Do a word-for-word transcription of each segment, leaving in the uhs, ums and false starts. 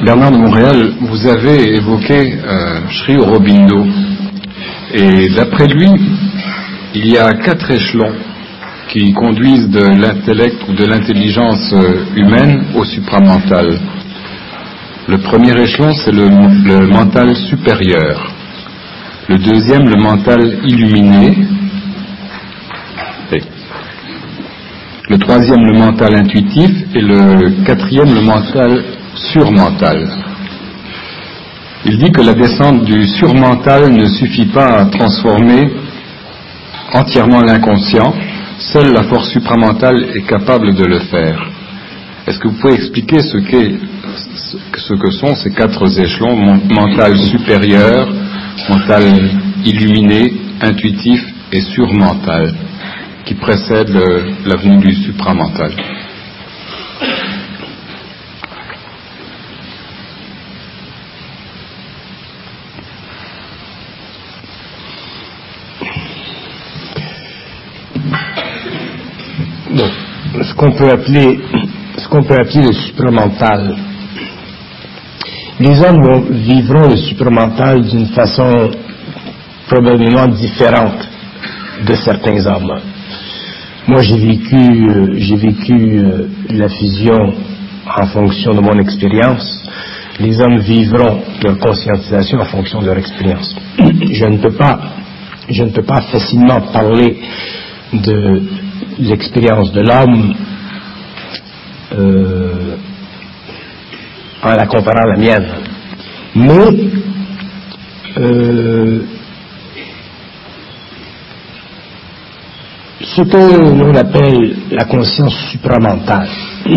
Bernard de Montréal, vous avez évoqué euh, Sri Aurobindo, et d'après lui, il y a quatre échelons qui conduisent de l'intellect ou de l'intelligence humaine au supramental. Le premier échelon, c'est le, le mental supérieur. Le deuxième, le mental illuminé. Et le troisième, le mental intuitif. Et le quatrième, le mental surmental. Il dit que la descente du surmental ne suffit pas à transformer entièrement l'inconscient. Seule la force supramentale est capable de le faire. Est-ce que vous pouvez expliquer ce, qu'est, ce que sont ces quatre échelons, mental supérieur, mental illuminé, intuitif et surmental, qui précèdent le, la venue du supramental? Bon, ce qu'on peut appeler, ce qu'on peut appeler le supramental. Les hommes vivront le supramental d'une façon probablement différente de certains hommes. Moi, j'ai vécu, euh, j'ai vécu euh, la fusion en fonction de mon expérience. Les hommes vivront leur conscientisation en fonction de leur expérience. Je ne peux pas, je ne peux pas facilement parler de l'expérience de l'homme euh, en la comparant à la mienne. Mais euh, ce que l'on appelle la conscience supramentale,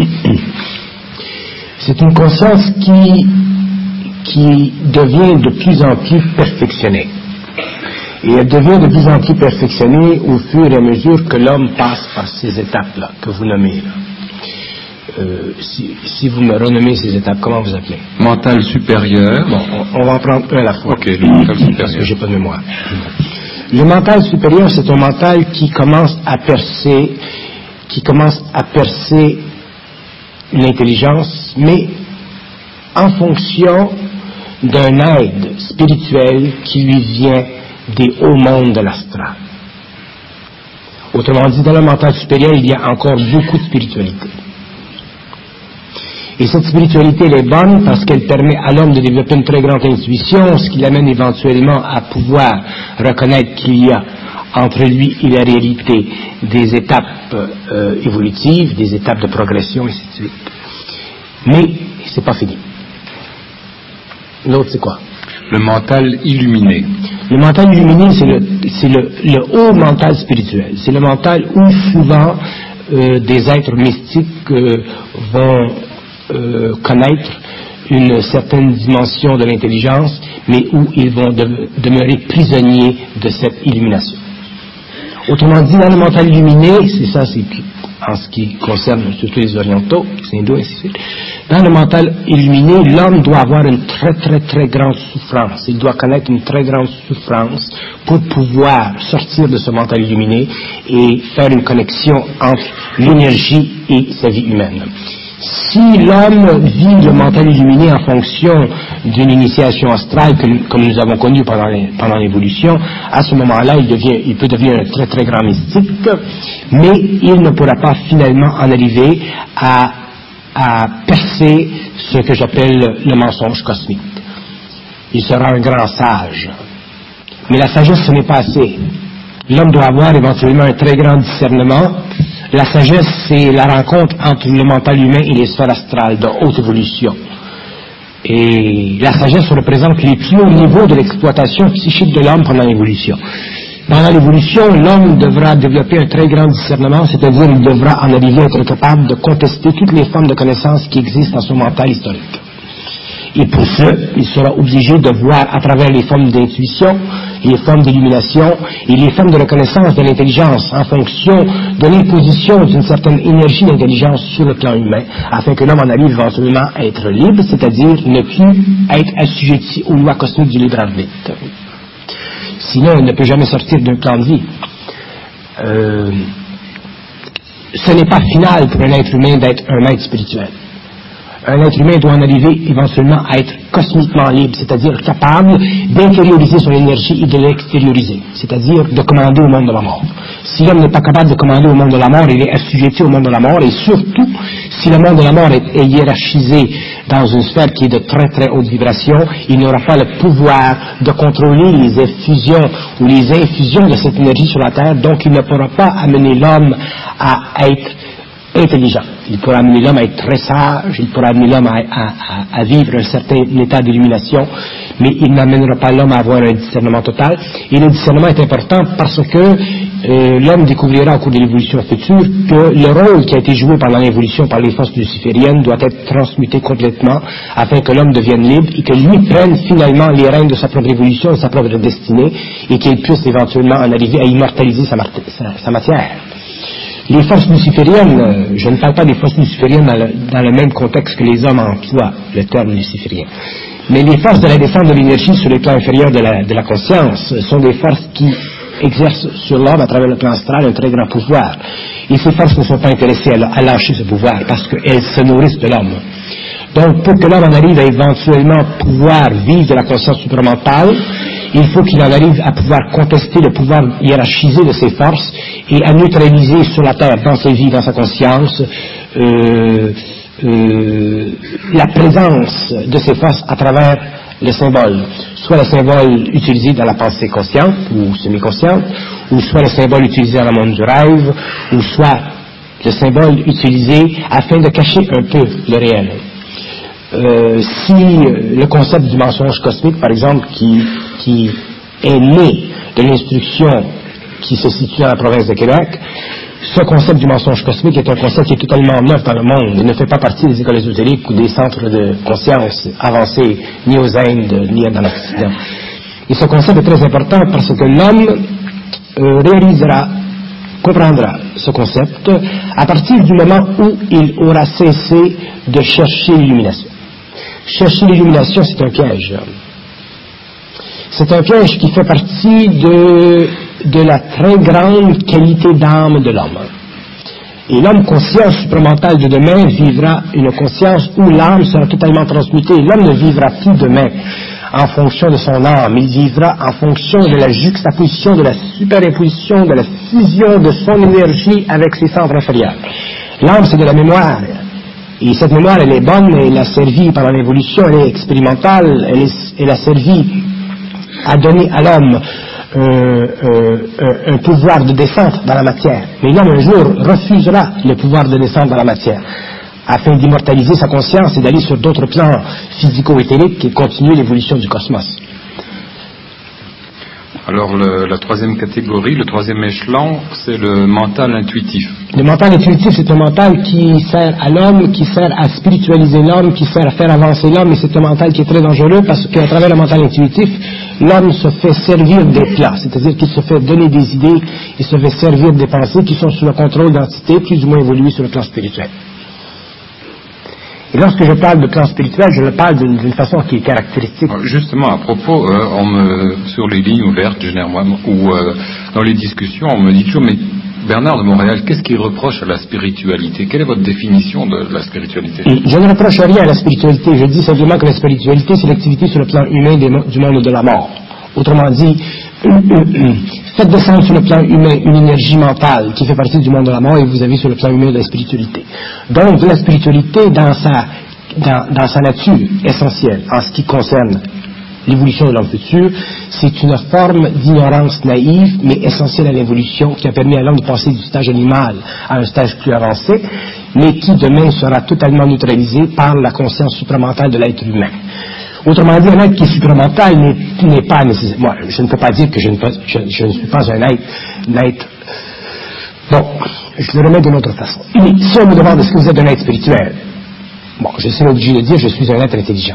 c'est une conscience qui, qui devient de plus en plus perfectionnée. Et elle devient de plus en plus perfectionnée au fur et à mesure que l'homme passe par ces étapes-là, que vous nommez là. Euh, si, si vous me renommez ces étapes, comment vous appelez? Mental supérieur. Bon, on, on va en prendre un à la fois. Ok, le mental supérieur. Parce que j'ai pas de mémoire. Le mental supérieur, c'est un mental qui commence à percer, qui commence à percer l'intelligence, mais en fonction d'un aide spirituel qui lui vient des hauts mondes de l'astral. Autrement dit, dans le mental supérieur, il y a encore beaucoup de spiritualité. Et cette spiritualité, elle est bonne parce qu'elle permet à l'homme de développer une très grande intuition, ce qui l'amène éventuellement à pouvoir reconnaître qu'il y a entre lui et la réalité des étapes euh, évolutives, des étapes de progression, et ainsi de suite. Mais c'est pas fini. L'autre, c'est quoi? Le mental illuminé. Le mental illuminé, c'est le, c'est le, le haut mental spirituel. C'est le mental où souvent euh, des êtres mystiques euh, vont euh, connaître une certaine dimension de l'intelligence, mais où ils vont de, demeurer prisonniers de cette illumination. Autrement dit, dans le mental illuminé, c'est ça, c'est en ce qui concerne surtout les orientaux, les hindous, et ainsi de suite. Dans le mental illuminé, l'homme doit avoir une très très très grande souffrance. Il doit connaître une très grande souffrance pour pouvoir sortir de ce mental illuminé et faire une connexion entre l'énergie et sa vie humaine. Si l'homme vit le mental illuminé en fonction d'une initiation astrale que, comme nous avons connu pendant, les, pendant l'évolution, à ce moment-là, il, devient, il peut devenir un très très grand mystique, mais il ne pourra pas finalement en arriver à, à percer ce que j'appelle le mensonge cosmique. Il sera un grand sage. Mais la sagesse, ce n'est pas assez. L'homme doit avoir éventuellement un très grand discernement. La sagesse, c'est la rencontre entre le mental humain et les sphères astrales de haute évolution. Et la sagesse représente les plus hauts niveaux de l'exploitation psychique de l'homme pendant l'évolution. Pendant l'évolution, l'homme devra développer un très grand discernement, c'est-à-dire il devra en arriver à être capable de contester toutes les formes de connaissances qui existent dans son mental historique. Et pour ce, il sera obligé de voir à travers les formes d'intuition, les formes d'illumination et les formes de reconnaissance de l'intelligence en fonction de l'imposition d'une certaine énergie d'intelligence sur le plan humain, afin que l'homme en arrive éventuellement à être libre, c'est-à-dire ne plus être assujetti aux lois cosmiques du libre arbitre. Sinon, il ne peut jamais sortir d'un plan de vie. Euh, ce n'est pas final pour un être humain d'être un être spirituel. un être humain doit en arriver éventuellement à être cosmiquement libre, c'est-à-dire capable d'intérioriser son énergie et de l'extérioriser, c'est-à-dire de commander au monde de la mort. Si l'homme n'est pas capable de commander au monde de la mort, il est assujetti au monde de la mort, et surtout, si le monde de la mort est, est hiérarchisé dans une sphère qui est de très très haute vibration, il n'aura pas le pouvoir de contrôler les effusions ou les infusions de cette énergie sur la Terre, donc il ne pourra pas amener l'homme à être intelligent. Il pourra amener l'homme à être très sage, il pourra amener l'homme à, à, à, à vivre un certain état d'illumination, mais il n'amènera pas l'homme à avoir un discernement total. Et le discernement est important parce que euh, l'homme découvrira au cours de l'évolution future que le rôle qui a été joué pendant l'évolution par les forces lucifériennes doit être transmuté complètement afin que l'homme devienne libre et que lui prenne finalement les rênes de sa propre évolution et de sa propre destinée et qu'il puisse éventuellement en arriver à immortaliser sa, sa, sa matière. Les forces lucifériennes, je ne parle pas des forces lucifériennes dans le, dans le même contexte que les hommes emploient le terme luciférien, mais les forces de la descente de l'énergie sur les plans inférieurs de la, de la conscience sont des forces qui exercent sur l'homme à travers le plan astral un très grand pouvoir. Et ces forces ne sont pas intéressées à, à lâcher ce pouvoir parce qu'elles se nourrissent de l'homme. Donc pour que l'homme en arrive à éventuellement pouvoir vivre de la conscience supramentale, il faut qu'il en arrive à pouvoir contester le pouvoir hiérarchisé de ses forces et à neutraliser sur la Terre, dans sa vie, dans sa conscience, euh, euh, la présence de ces forces à travers le symbole. Soit le symbole utilisé dans la pensée consciente ou semi-consciente, ou soit le symbole utilisé dans le monde du rêve, ou soit le symbole utilisé afin de cacher un peu le réel. Euh, si euh, le concept du mensonge cosmique, par exemple, qui, qui est né de l'instruction qui se situe dans la province de Québec, ce concept du mensonge cosmique est un concept qui est totalement neuf dans le monde. Il ne fait pas partie des écoles ésotériques ou des centres de conscience avancés, ni aux Indes, ni dans l'Occident. Et ce concept est très important parce que l'homme euh, réalisera, comprendra ce concept à partir du moment où il aura cessé de chercher l'illumination. Chercher l'illumination, c'est un piège. C'est un piège qui fait partie de, de la très grande qualité d'âme de l'homme. Et l'homme conscient supramental de demain vivra une conscience où l'âme sera totalement transmutée. L'homme ne vivra plus demain en fonction de son âme. Il vivra en fonction de la juxtaposition, de la superimposition, de la fusion de son énergie avec ses centres inférieurs. L'âme, c'est de la mémoire. Et cette mémoire, elle est bonne, elle a servi pendant l'évolution, elle est expérimentale, elle, est, elle a servi à donner à l'homme euh, euh, un pouvoir de descente dans la matière. Mais l'homme un jour refusera le pouvoir de descente dans la matière afin d'immortaliser sa conscience et d'aller sur d'autres plans physico-éthériques et continuer l'évolution du cosmos. Alors le, la troisième catégorie, le troisième échelon, c'est le mental intuitif. Le mental intuitif, c'est un mental qui sert à l'homme, qui sert à spiritualiser l'homme, qui sert à faire avancer l'homme, et c'est un mental qui est très dangereux parce qu'à travers le mental intuitif, l'homme se fait servir des plats, c'est-à-dire qu'il se fait donner des idées, il se fait servir des pensées qui sont sous le contrôle d'entités plus ou moins évoluées sur le plan spirituel. Et lorsque je parle de plan spirituel, je le parle d'une, d'une façon qui est caractéristique. Justement, à propos, euh, on me, sur les lignes ouvertes, généralement, ou euh, dans les discussions, on me dit toujours, mais Bernard de Montréal, qu'est-ce qu'il reproche à la spiritualité? Quelle est votre définition de la spiritualité? Je ne reproche rien à la spiritualité. Je dis simplement que la spiritualité, c'est l'activité sur le plan humain des, du monde de la mort. Autrement dit, faites descendre sur le plan humain une énergie mentale qui fait partie du monde de la mort et vous avez sur le plan humain de la spiritualité. Donc la spiritualité dans sa, dans, dans sa nature essentielle en ce qui concerne l'évolution de l'homme futur, c'est une forme d'ignorance naïve mais essentielle à l'évolution qui a permis à l'homme de passer du stage animal à un stage plus avancé, mais qui demain sera totalement neutralisé par la conscience supramentale de l'être humain. Autrement dit, un être qui est supramental n'est, n'est pas nécessaire. Moi, je ne peux pas dire que je ne, je, je ne suis pas un être, un être. Bon, je le remets d'une autre façon. Et si on me demande est-ce que vous êtes un être spirituel, bon, je suis obligé de dire je suis un être intelligent.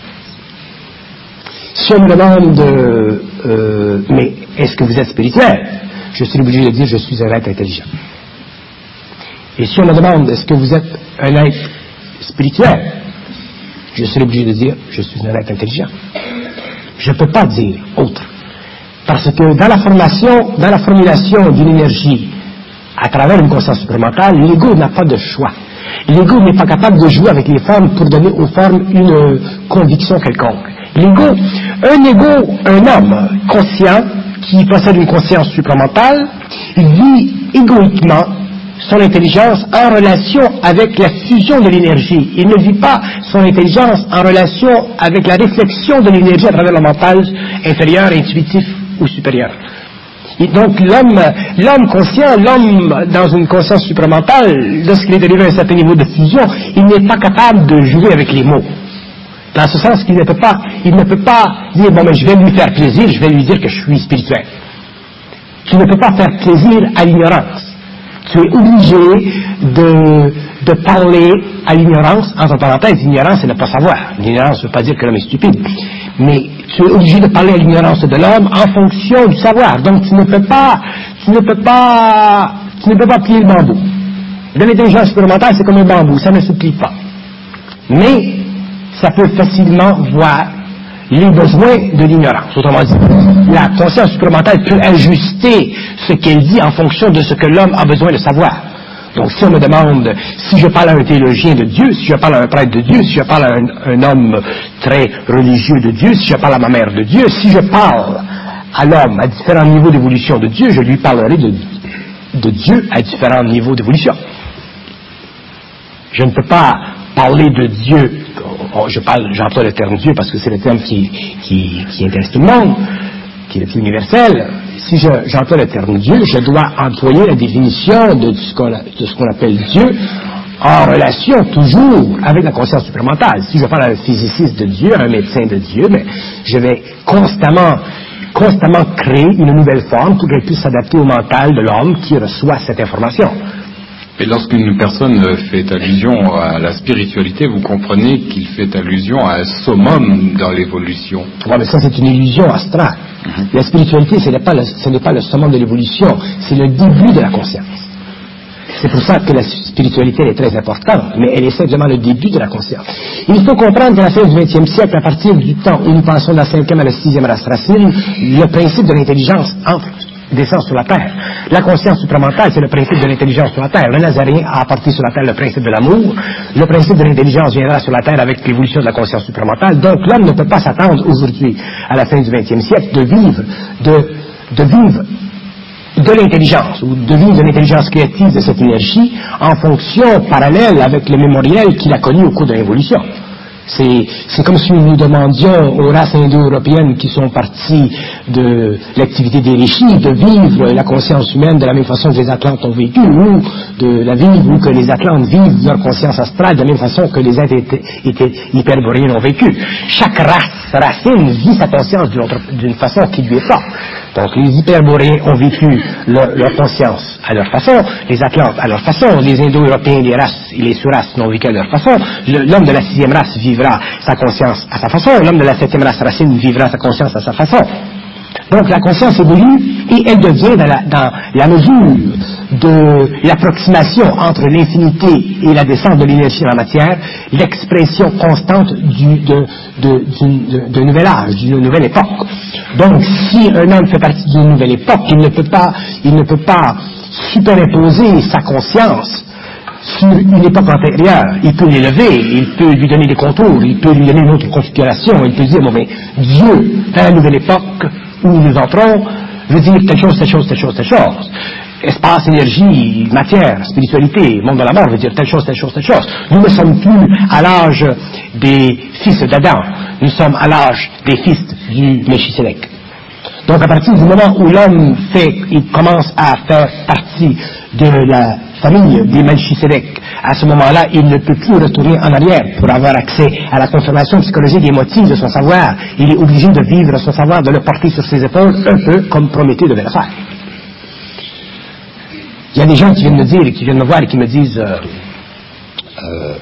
Si on me demande euh, euh, mais est-ce que vous êtes spirituel, je suis obligé de dire je suis un être intelligent. Et si on me demande est-ce que vous êtes un être spirituel, je serai obligé de dire je suis un être intelligent. Je ne peux pas dire autre. Parce que dans la formation, dans la formulation d'une énergie à travers une conscience supramentale, l'ego n'a pas de choix. L'ego n'est pas capable de jouer avec les formes pour donner aux formes une conviction quelconque. L'ego, un ego, un homme conscient qui possède une conscience supramentale, il vit égoïquement son intelligence en relation avec la fusion de l'énergie. Il ne vit pas son intelligence en relation avec la réflexion de l'énergie à travers le mental inférieur, intuitif ou supérieur. Et donc l'homme, l'homme conscient, l'homme dans une conscience supramentale, lorsqu'il est arrivé à un certain niveau de fusion, il n'est pas capable de jouer avec les mots. Dans ce sens qu'il ne peut pas, il ne peut pas dire, bon, mais je vais lui faire plaisir, je vais lui dire que je suis spirituel. Tu ne peux pas faire plaisir à l'ignorance. Tu es obligé de, de parler à l'ignorance. Entre parenthèses, l'ignorance, c'est ne pas savoir. L'ignorance ne veut pas dire que l'homme est stupide. Mais tu es obligé de parler à l'ignorance de l'homme en fonction du savoir. Donc tu ne peux pas, tu ne peux pas, tu ne peux pas plier le bambou. De l'intelligence supplémentaire, c'est comme un bambou, ça ne se plie pas. Mais ça peut facilement voir les besoins de l'ignorance. Autrement dit, la conscience supplémentaire peut ajuster ce qu'elle dit en fonction de ce que l'homme a besoin de savoir. Donc si on me demande si je parle à un théologien de Dieu, si je parle à un prêtre de Dieu, si je parle à un, un homme très religieux de Dieu, si je parle à ma mère de Dieu, si je parle à l'homme à différents niveaux d'évolution de Dieu, je lui parlerai de, de Dieu à différents niveaux d'évolution. Je ne peux pas parler de Dieu, je parle, j'emploie le terme Dieu parce que c'est le terme qui, qui, qui intéresse tout le monde, qui est le plus universel. Si je, j'emploie le terme Dieu, je dois employer la définition de ce qu'on, de ce qu'on appelle Dieu en relation toujours avec la conscience supplémentaire. Si je parle à un physiciste de Dieu, à un médecin de Dieu, mais je vais constamment, constamment créer une nouvelle forme pour qu'elle puisse s'adapter au mental de l'homme qui reçoit cette information. Et lorsqu'une personne fait allusion à la spiritualité, vous comprenez qu'il fait allusion à un summum dans l'évolution. Ouais, mais ça c'est une illusion astrale. Mm-hmm. La spiritualité, ce n'est pas le, ce n'est pas le summum de l'évolution, c'est le début de la conscience. C'est pour ça que la spiritualité est très importante, mais elle est simplement le début de la conscience. Il faut comprendre qu'à la fin du vingtième siècle, à partir du temps où nous passons de la cinquième à la sixième race racine, le principe de l'intelligence entre descend sur la terre. La conscience supramentale, c'est le principe de l'intelligence sur la terre. Le Nazaréen a apporté sur la terre le principe de l'amour. Le principe de l'intelligence viendra sur la terre avec l'évolution de la conscience supramentale. Donc l'homme ne peut pas s'attendre aujourd'hui, à la fin du vingtième siècle, de vivre, de, de vivre de l'intelligence, ou de vivre de l'intelligence créative de cette énergie en fonction parallèle avec le mémoriel qu'il a connu au cours de l'évolution. C'est, c'est comme si nous demandions aux races indo-européennes qui sont parties de l'activité des Rishis de vivre la conscience humaine de la même façon que les Atlantes ont vécu, ou de la vivre, ou que les Atlantes vivent leur conscience astrale de la même façon que les êtres étaient, étaient hyperboréens ont vécu. Chaque race racine vit sa conscience d'une, autre, d'une façon qui lui est propre. Donc les hyperboréens ont vécu leur, leur conscience à leur façon, les Atlantes à leur façon, les Indo-Européens, les races et les sous-races n'ont vécu à leur façon, le, l'homme de la sixième race vivra sa conscience à sa façon, l'homme de la septième race racine vivra sa conscience à sa façon. Donc la conscience évolue et elle devient dans la, dans la mesure de l'approximation entre l'infinité et la descente de l'énergie dans la matière, l'expression constante du, de, de, d'une, d'un nouvel âge, d'une nouvelle époque. Donc si un homme fait partie d'une nouvelle époque, il ne peut pas, il ne peut pas superimposer sa conscience sur une époque antérieure. Il peut l'élever, il peut lui donner des contours, il peut lui donner une autre configuration, il peut dire, bon, mais Dieu, dans la nouvelle époque où nous entrons, veut dire telle chose, telle chose, telle chose, telle chose. Espace, énergie, matière, spiritualité, monde de la mort veut dire telle chose, telle chose, telle chose. Nous ne sommes plus à l'âge des fils d'Adam, nous sommes à l'âge des fils du Melchisédek. Donc à partir du moment où l'homme fait, il commence à faire partie de la famille des Melchisédek, à ce moment-là, il ne peut plus retourner en arrière pour avoir accès à la confirmation psychologique des motifs de son savoir. Il est obligé de vivre son savoir, de le porter sur ses épaules, un peu comme Prométhée devait le faire. Il y a des gens qui viennent me dire, et qui viennent me voir et qui me disent euh, euh,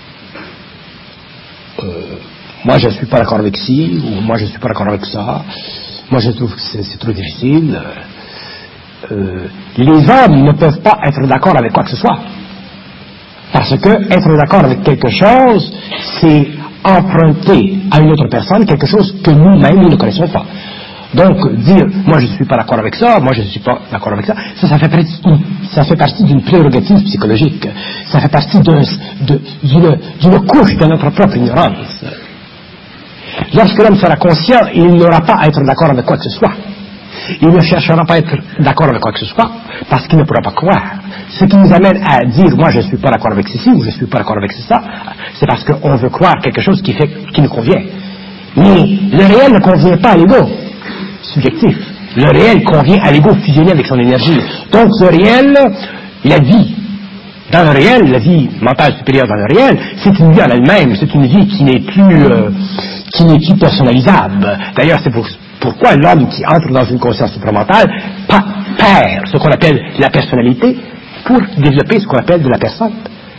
euh, moi je ne suis pas d'accord avec ci, ou moi je ne suis pas d'accord avec ça, moi je trouve que c'est, c'est trop difficile. Euh, les hommes ne peuvent pas être d'accord avec quoi que ce soit. Parce que être d'accord avec quelque chose, c'est emprunter à une autre personne quelque chose que nous-mêmes nous ne connaissons pas. Donc, dire, moi je ne suis pas d'accord avec ça, moi je ne suis pas d'accord avec ça, ça, ça fait partie, ça fait partie d'une prérogative psychologique. Ça fait partie d'une, d'une couche de notre propre ignorance. Lorsque l'homme sera conscient, il n'aura pas à être d'accord avec quoi que ce soit. Il ne cherchera pas à être d'accord avec quoi que ce soit, parce qu'il ne pourra pas croire. Ce qui nous amène à dire, moi je ne suis pas d'accord avec ceci, ou je ne suis pas d'accord avec ça, c'est parce qu'on veut croire quelque chose qui, fait, qui nous convient. Mais le réel ne convient pas à l'ego subjectif. Le réel convient à l'ego fusionné avec son énergie. Donc le réel, la vie, dans le réel, la vie mentale supérieure dans le réel, c'est une vie en elle-même, c'est une vie qui n'est plus, euh, qui n'est plus personnalisable. D'ailleurs, c'est pour, pourquoi l'homme qui entre dans une conscience supramentale perd ce qu'on appelle la personnalité pour développer ce qu'on appelle de la personne.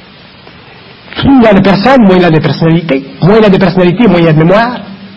Plus il y a de personnes, moins il y a de personnalité. Moins il y a de personnalité, moins il y a de mémoire.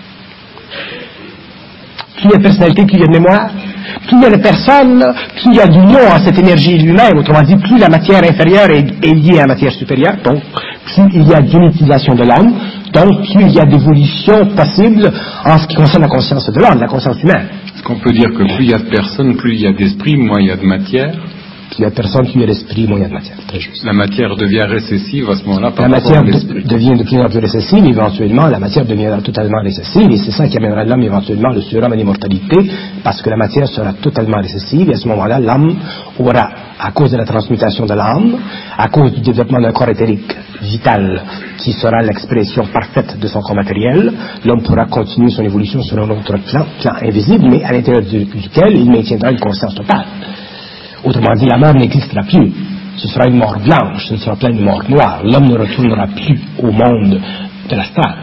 Plus il y a de personnalité, plus il y a de mémoire. Plus il y a de personnes, plus il y a du nom à cette énergie lui-même. Autrement dit, plus la matière inférieure est, est liée à la matière supérieure, donc plus il y a d'unitisation de l'homme, donc plus il y a d'évolution possible en ce qui concerne la conscience de l'homme, la conscience humaine. Est-ce qu'on peut dire que plus il y a de personnes, plus il y a d'esprit, moins il y a de matière? Plus il y a de personnes, plus il y a d'esprit, moins il y a de matière. Très juste. La matière devient récessive à ce moment-là par La rapport à matière l'esprit. de, devient de plus en plus récessive, éventuellement, la matière deviendra totalement récessive, et c'est ça qui amènera l'homme éventuellement le surhomme à l'immortalité, parce que la matière sera totalement récessive, et à ce moment-là, l'homme aura, à cause de la transmutation de l'âme, à cause du développement d'un corps éthérique vital, qui sera l'expression parfaite de son corps matériel, l'homme pourra continuer son évolution sur un autre plan, plan invisible, mais à l'intérieur du, duquel il maintiendra une conscience totale. Autrement dit, la mort n'existera plus. Ce sera une mort blanche, ce ne sera pas une mort noire. L'homme ne retournera plus au monde de l'astral.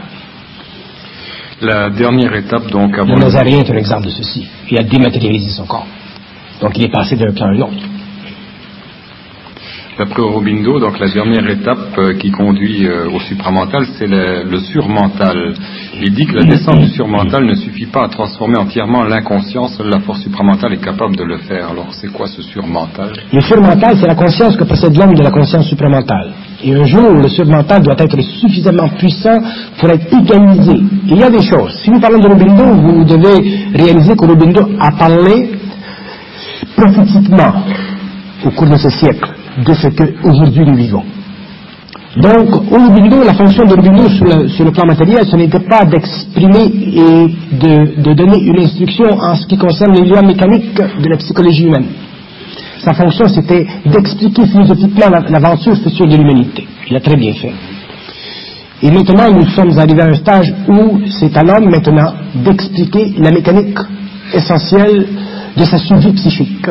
La dernière étape, donc, avant... Le Nazarien est un exemple de ceci. Il a dématérialisé son corps. Donc il est passé d'un plan à un autre. D'après Aurobindo, donc la dernière étape euh, qui conduit euh, au supramental, c'est le, le surmental. Il dit que la descente du surmental ne suffit pas à transformer entièrement l'inconscient, seule la force supramentale est capable de le faire. Alors c'est quoi ce surmental? Le surmental, c'est la conscience que possède l'homme de la conscience supramentale. Et un jour, le surmental doit être suffisamment puissant pour être égalisé. Il y a des choses. Si nous parlons d'Aurobindo, vous devez réaliser qu'Aurobindo a parlé prophétiquement au cours de ce siècle de ce qu'aujourd'hui nous vivons. Donc, Aurobindo, la fonction d'Aurobindo sur le, sur le plan matériel, ce n'était pas d'exprimer et de, de donner une instruction en ce qui concerne les lois mécaniques de la psychologie humaine. Sa fonction, c'était d'expliquer philosophiquement l'aventure future de l'humanité. Il a très bien fait. Et maintenant, nous sommes arrivés à un stage où c'est à l'homme maintenant d'expliquer la mécanique essentielle de sa survie psychique.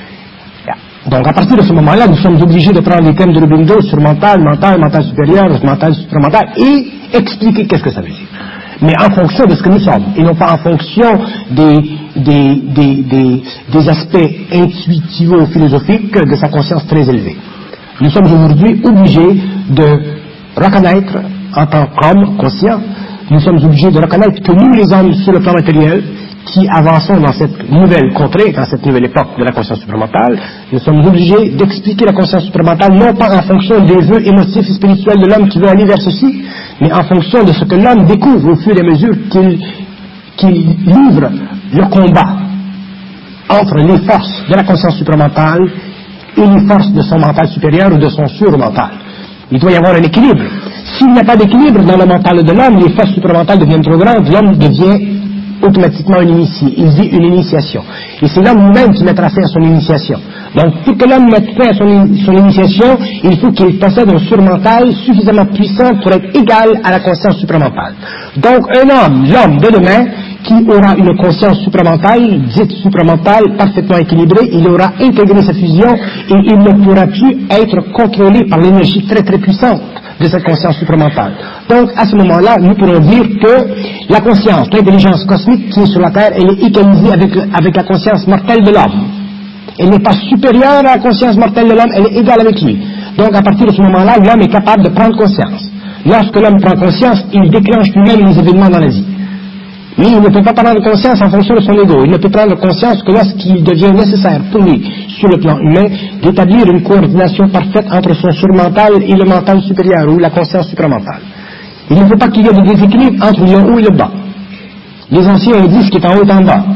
Donc, à partir de ce moment-là, nous sommes obligés de prendre les thèmes de Aurobindo sur mental, mental, mental supérieur, mental supramental, et expliquer qu'est-ce que ça veut dire. Mais en fonction de ce que nous sommes, et non pas en fonction des, des, des, des, des aspects intuitivo-philosophiques de sa conscience très élevée. Nous sommes aujourd'hui obligés de reconnaître, en tant qu'hommes conscients, nous sommes obligés de reconnaître que nous, les hommes, sur le plan matériel, qui avançons dans cette nouvelle contrée, dans cette nouvelle époque de la conscience supramentale, nous sommes obligés d'expliquer la conscience supramentale non pas en fonction des vœux émotifs et spirituels de l'homme qui veut aller vers ceci, mais en fonction de ce que l'homme découvre au fur et à mesure qu'il, qu'il livre le combat entre les forces de la conscience supramentale et les forces de son mental supérieur ou de son surmental. Il doit y avoir un équilibre. S'il n'y a pas d'équilibre dans le mental de l'homme, les forces supramentales deviennent trop grandes, l'homme devient automatiquement un initié, il vit une initiation. Et c'est l'homme lui-même qui mettra fin à son initiation. Donc, pour que l'homme mette fin à son, son initiation, il faut qu'il possède un surmental suffisamment puissant pour être égal à la conscience supramentale. Donc, un homme, l'homme de demain, qui aura une conscience supramentale, dite supramentale, parfaitement équilibrée, il aura intégré sa fusion et il ne pourra plus être contrôlé par l'énergie très très puissante de cette conscience supramentale. Donc, à ce moment-là, nous pourrons dire que la conscience, l'intelligence cosmique qui est sur la Terre, elle est égalisée avec, avec la conscience mortelle de l'homme. Elle n'est pas supérieure à la conscience mortelle de l'homme, elle est égale avec lui. Donc, à partir de ce moment-là, l'homme est capable de prendre conscience. Lorsque l'homme prend conscience, il déclenche lui-même les événements dans la vie. Mais il ne peut pas prendre conscience en fonction de son ego. Il ne peut prendre conscience que lorsqu'il devient nécessaire pour lui, sur le plan humain, d'établir une coordination parfaite entre son surmental et le mental supérieur, ou la conscience supramentale. Il ne faut pas qu'il y ait de déséquilibre entre le haut et le bas. Les anciens ont dit ce qui est en haut est en bas.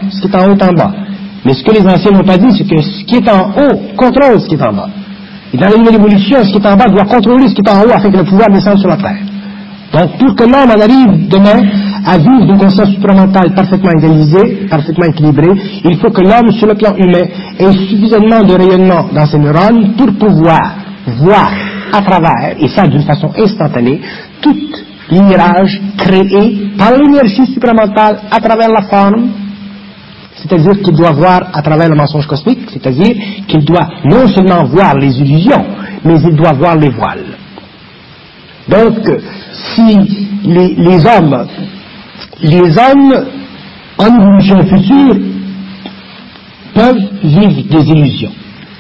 ce qui est en haut est en bas. Mais ce que les anciens n'ont pas dit, c'est que ce qui est en haut contrôle ce qui est en bas. Et dans la nouvelle évolution, ce qui est en bas doit contrôler ce qui est en haut afin que le pouvoir descende sur la terre. Donc, pour que l'homme en arrive demain à vivre d'une conscience supramentale parfaitement idéalisée, parfaitement équilibrée, il faut que l'homme, sur le plan humain, ait suffisamment de rayonnement dans ses neurones pour pouvoir voir à travers, et ça d'une façon instantanée, tout les mirages créés par l'énergie supramentale à travers la forme, c'est-à-dire qu'il doit voir à travers le mensonge cosmique, c'est-à-dire qu'il doit non seulement voir les illusions, mais il doit voir les voiles. Donc, si les, les hommes, les hommes en évolution future peuvent vivre des illusions.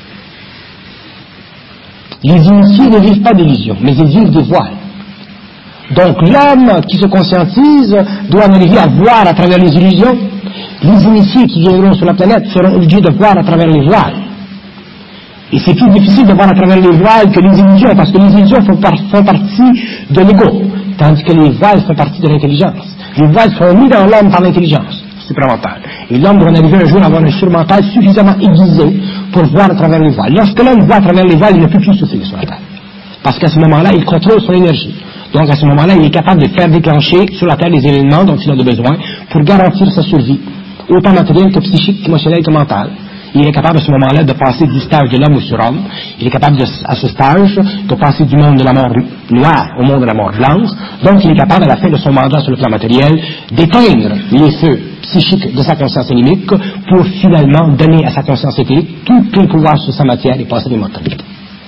Les initiés ne vivent pas d'illusions, mais ils vivent des voiles. Donc l'homme qui se conscientise doit en arriver à voir à travers les illusions. Les initiés qui viendront sur la planète seront obligés de voir à travers les voiles. Et c'est plus difficile de voir à travers les voiles que les illusions, parce que les illusions font, par, font partie de l'ego, tandis que les voiles font partie de l'intelligence. Les voiles sont mis dans l'homme par l'intelligence supramentale. Et l'homme doit en arriver un jour à avoir un surmental suffisamment aiguisé pour voir à travers les voiles. Lorsque l'homme voit à travers les voiles, il ne peut plus souffrir sur la terre. Parce qu'à ce moment-là, il contrôle son énergie. Donc à ce moment-là, il est capable de faire déclencher sur la terre les événements dont il a besoin pour garantir sa survie, autant matérielle que psychique, qu'émotionnelle que mentale. Il est capable à ce moment-là de passer du stage de l'homme au surhomme. Il est capable de, à ce stage de passer du monde de la mort noire au monde de la mort blanche. Donc il est capable à la fin de son mandat sur le plan matériel d'éteindre les feux psychiques de sa conscience animique pour finalement donner à sa conscience éthérique tout plein pouvoir sur sa matière et passer l'immortalité.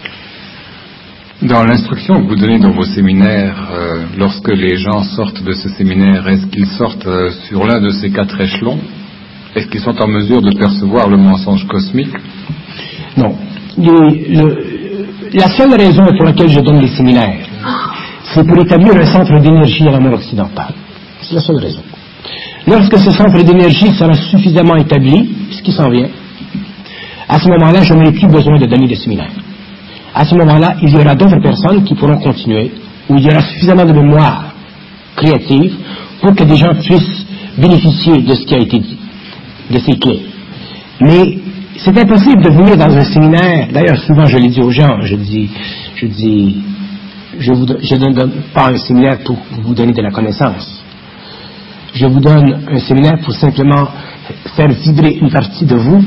Dans l'instruction que vous donnez dans vos séminaires, euh, lorsque les gens sortent de ce séminaire, est-ce qu'ils sortent euh, sur l'un de ces quatre échelons? Est-ce qu'ils sont en mesure de percevoir le mensonge cosmique? Non. Les, le, la seule raison pour laquelle je donne les séminaires, c'est pour établir un centre d'énergie à la mer occidentale. C'est la seule raison. Lorsque ce centre d'énergie sera suffisamment établi, ce qui s'en vient, à ce moment-là, je n'aurai plus besoin de donner des séminaires. À ce moment-là, il y aura d'autres personnes qui pourront continuer, où il y aura suffisamment de mémoire créative pour que des gens puissent bénéficier de ce qui a été dit, de ces clés. Mais c'est impossible de venir dans un séminaire. D'ailleurs, souvent je l'ai dit aux gens, je dis, je dis, je vous, je ne donne pas un séminaire pour vous donner de la connaissance. Je vous donne un séminaire pour simplement faire vibrer une partie de vous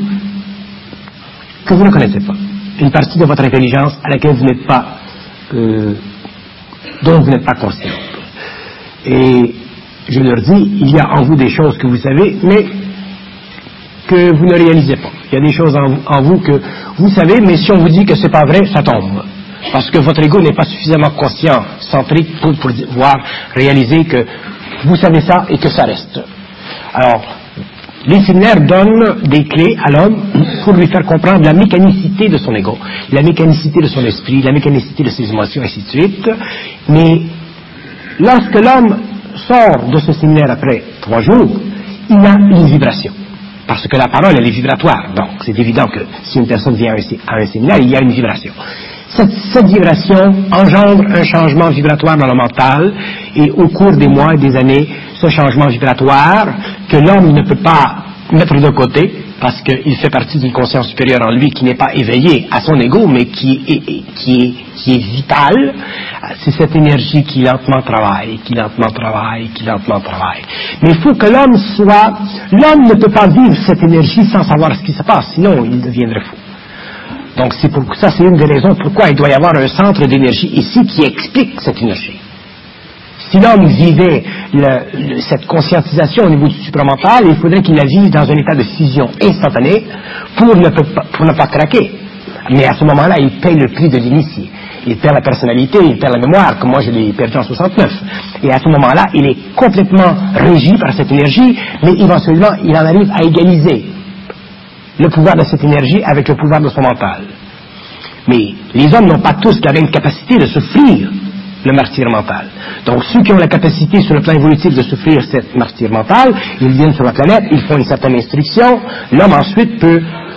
que vous ne connaissez pas. Une partie de votre intelligence à laquelle vous n'êtes pas, euh, dont vous n'êtes pas conscient. Et je leur dis, il y a en vous des choses que vous savez, mais que vous ne réalisez pas. Il y a des choses en, en vous que vous savez, mais si on vous dit que c'est pas vrai, ça tombe. Parce que votre ego n'est pas suffisamment conscient, centrique pour, pour voir, réaliser que vous savez ça et que ça reste. Alors, les séminaires donnent des clés à l'homme pour lui faire comprendre la mécanicité de son ego, la mécanicité de son esprit, la mécanicité de ses émotions, et ainsi de suite. Mais lorsque l'homme sort de ce séminaire après trois jours, il a une vibration. Parce que la parole, elle est vibratoire. Donc, c'est évident que si une personne vient à un séminaire, il y a une vibration. Cette, cette vibration engendre un changement vibratoire dans le mental, et au cours des mois et des années, ce changement vibratoire, que l'homme ne peut pas mettre de côté, parce qu'il fait partie d'une conscience supérieure en lui qui n'est pas éveillée à son ego, mais qui est, qui est, qui est vitale, c'est cette énergie qui lentement travaille, qui lentement travaille, qui lentement travaille. Mais il faut que l'homme soit... L'homme ne peut pas vivre cette énergie sans savoir ce qui se passe, sinon il deviendrait fou. Donc c'est pour ça, c'est une des raisons pourquoi il doit y avoir un centre d'énergie ici qui explique cette énergie. Si l'homme vivait le, le, cette conscientisation au niveau du supramental, il faudrait qu'il la vive dans un état de fusion instantanée pour ne, pour ne pas craquer. Mais à ce moment-là, il paye le prix de l'initié. Il perd la personnalité, il perd la mémoire, comme moi je l'ai perdu en soixante-neuf. Et à ce moment-là, il est complètement régi par cette énergie, mais éventuellement, il en arrive à égaliser le pouvoir de cette énergie avec le pouvoir de son mental. Mais les hommes n'ont pas tous la même capacité de souffrir le martyre mental. Donc ceux qui ont la capacité sur le plan évolutif de souffrir cette martyre mentale, ils viennent sur la planète, ils font une certaine instruction, l'homme ensuite peut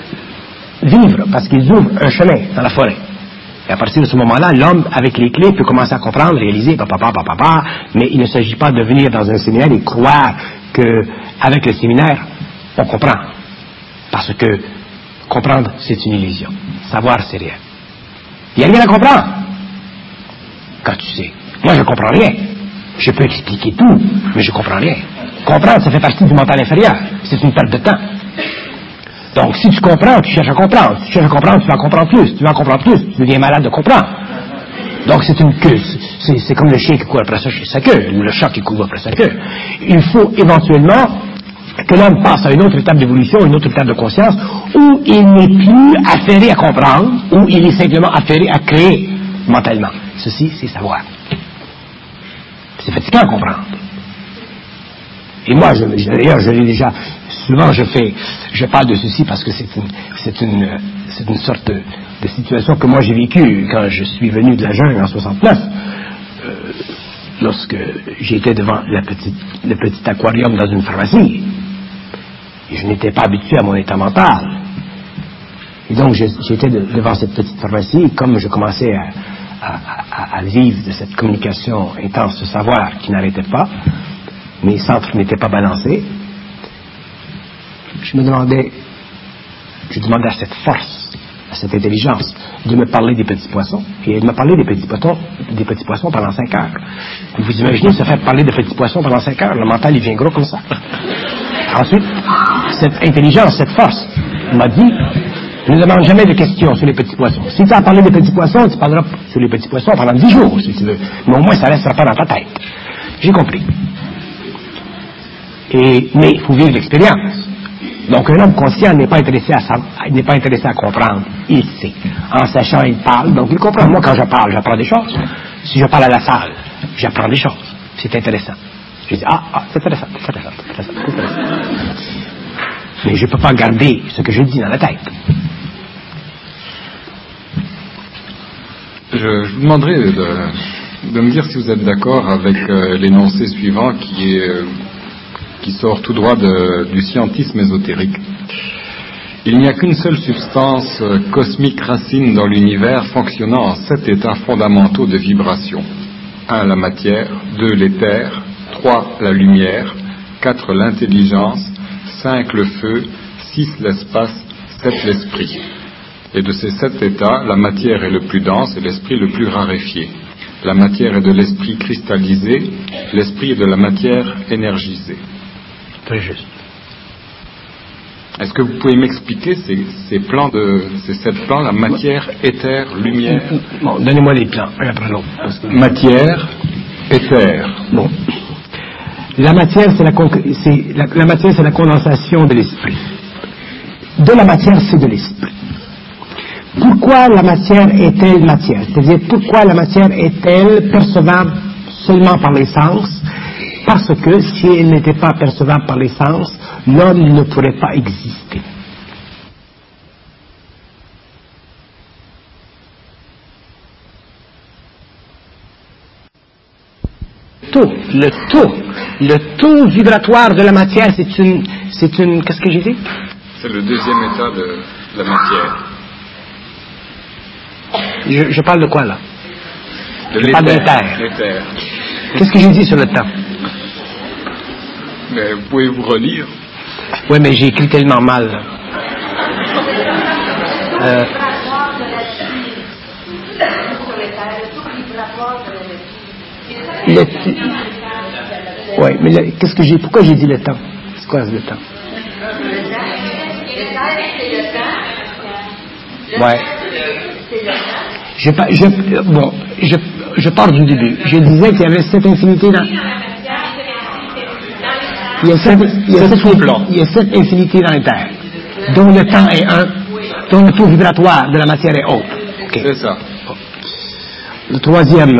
vivre parce qu'ils ouvrent un chemin dans la forêt. Et à partir de ce moment-là, l'homme, avec les clés, peut commencer à comprendre, réaliser, papa, papa, papa, mais il ne s'agit pas de venir dans un séminaire et croire que, avec le séminaire, On comprend. Parce que comprendre, c'est une illusion. Savoir, c'est rien. Il n'y a rien à comprendre. Quand tu sais. Moi, je ne comprends rien. Je peux expliquer tout, mais je ne comprends rien. Comprendre, ça fait partie du mental inférieur. C'est une perte de temps. Donc, si tu comprends, tu cherches à comprendre. Si tu cherches à comprendre, tu vas comprendre plus. Tu vas comprendre plus, tu deviens malade de comprendre. Donc, c'est une queue. C'est, c'est comme le chien qui court après sa queue, ou le chat qui court après sa queue. Il faut éventuellement que l'homme passe à une autre étape d'évolution, une autre étape de conscience, où il n'est plus affairé à comprendre, où il est simplement affairé à créer mentalement. Ceci, c'est savoir. C'est fatigant à comprendre. Et moi, je, je, d'ailleurs, je l'ai déjà, souvent je fais, je parle de ceci parce que c'est une, c'est une, c'est une sorte de, de situation que moi j'ai vécue quand je suis venu de la jungle en soixante-neuf, euh, lorsque j'étais devant la petite, le petit aquarium dans une pharmacie. Et je n'étais pas habitué à mon état mental. Et donc, je, j'étais de, devant cette petite pharmacie, et comme je commençais à, à, à, à vivre de cette communication intense de savoir qui n'arrêtait pas, mes centres n'étaient pas balancés, je me demandais, je demandais à cette force, à cette intelligence, de me parler des petits poissons. Et elle m'a parlé des petits poissons, des petits poissons pendant cinq heures. Vous imaginez se faire parler de petits poissons pendant cinq heures, le mental il devient gros comme ça. Ensuite, cette intelligence, cette force, m'a dit, ne demande jamais de questions sur les petits poissons. Si tu as parlé des petits poissons, tu parleras sur les petits poissons pendant dix jours, si tu veux. Mais au moins, ça ne restera pas dans ta tête. J'ai compris. Et, mais il faut vivre l'expérience. Donc, un homme conscient n'est pas intéressé à savoir, n'est pas intéressé à comprendre. Il sait. En sachant, il parle, donc il comprend. Moi, quand je parle, j'apprends des choses. Si je parle à la salle, j'apprends des choses. C'est intéressant. Je dis, ah, ah, c'est intéressant, c'est intéressant, c'est intéressant, c'est intéressant. Mais je ne peux pas garder ce que je dis dans la tête. Je, je vous demanderai de, de me dire si vous êtes d'accord avec euh, l'énoncé suivant qui est... Euh, qui sort tout droit de, du scientisme ésotérique. Il n'y a qu'une seule substance euh, cosmique racine dans l'univers fonctionnant en sept états fondamentaux de vibration. un la matière, deux l'éther, trois la lumière, quatre l'intelligence, cinq le feu, six l'espace, sept l'esprit. Et de ces sept états, la matière est le plus dense et l'esprit le plus raréfié. La matière est de l'esprit cristallisé, l'esprit est de la matière énergisée. Très juste. Est-ce que vous pouvez m'expliquer ces, ces plans de ces sept plans, la matière, éther, lumière? Bon, donnez-moi les plans, un après l'autre. Que... Matière, éther. Bon. La matière, c'est la, c'est la, la matière, c'est la condensation de l'esprit. De la matière, c'est de l'esprit. Pourquoi la matière est-elle matière? C'est-à-dire, pourquoi la matière est-elle percevable seulement par les sens? Parce que si elle n'était pas percevable par les sens, l'homme ne pourrait pas exister. Tout, le tout, le tout vibratoire de la matière, c'est une, c'est une, qu'est-ce que j'ai dit? C'est le deuxième état de la matière. Je, je parle de quoi là? De je l'éther. parle de l'éther. l'éther. Qu'est-ce que j'ai dit sur le temps? Mais vous pouvez vous relire. Oui, mais j'ai écrit tellement mal. Euh, le, oui, mais le, qu'est-ce que j'ai, pourquoi j'ai dit le temps? C'est quoi le temps? Ouais. Je, je, bon, je, je pars du début. Je disais qu'il y avait cette infinité dans... Il y a cette, il y a cette, il y a cette infinité dans les terres, dont le temps est un, dont le taux vibratoire de la matière est autre. Okay. C'est ça. Le troisième...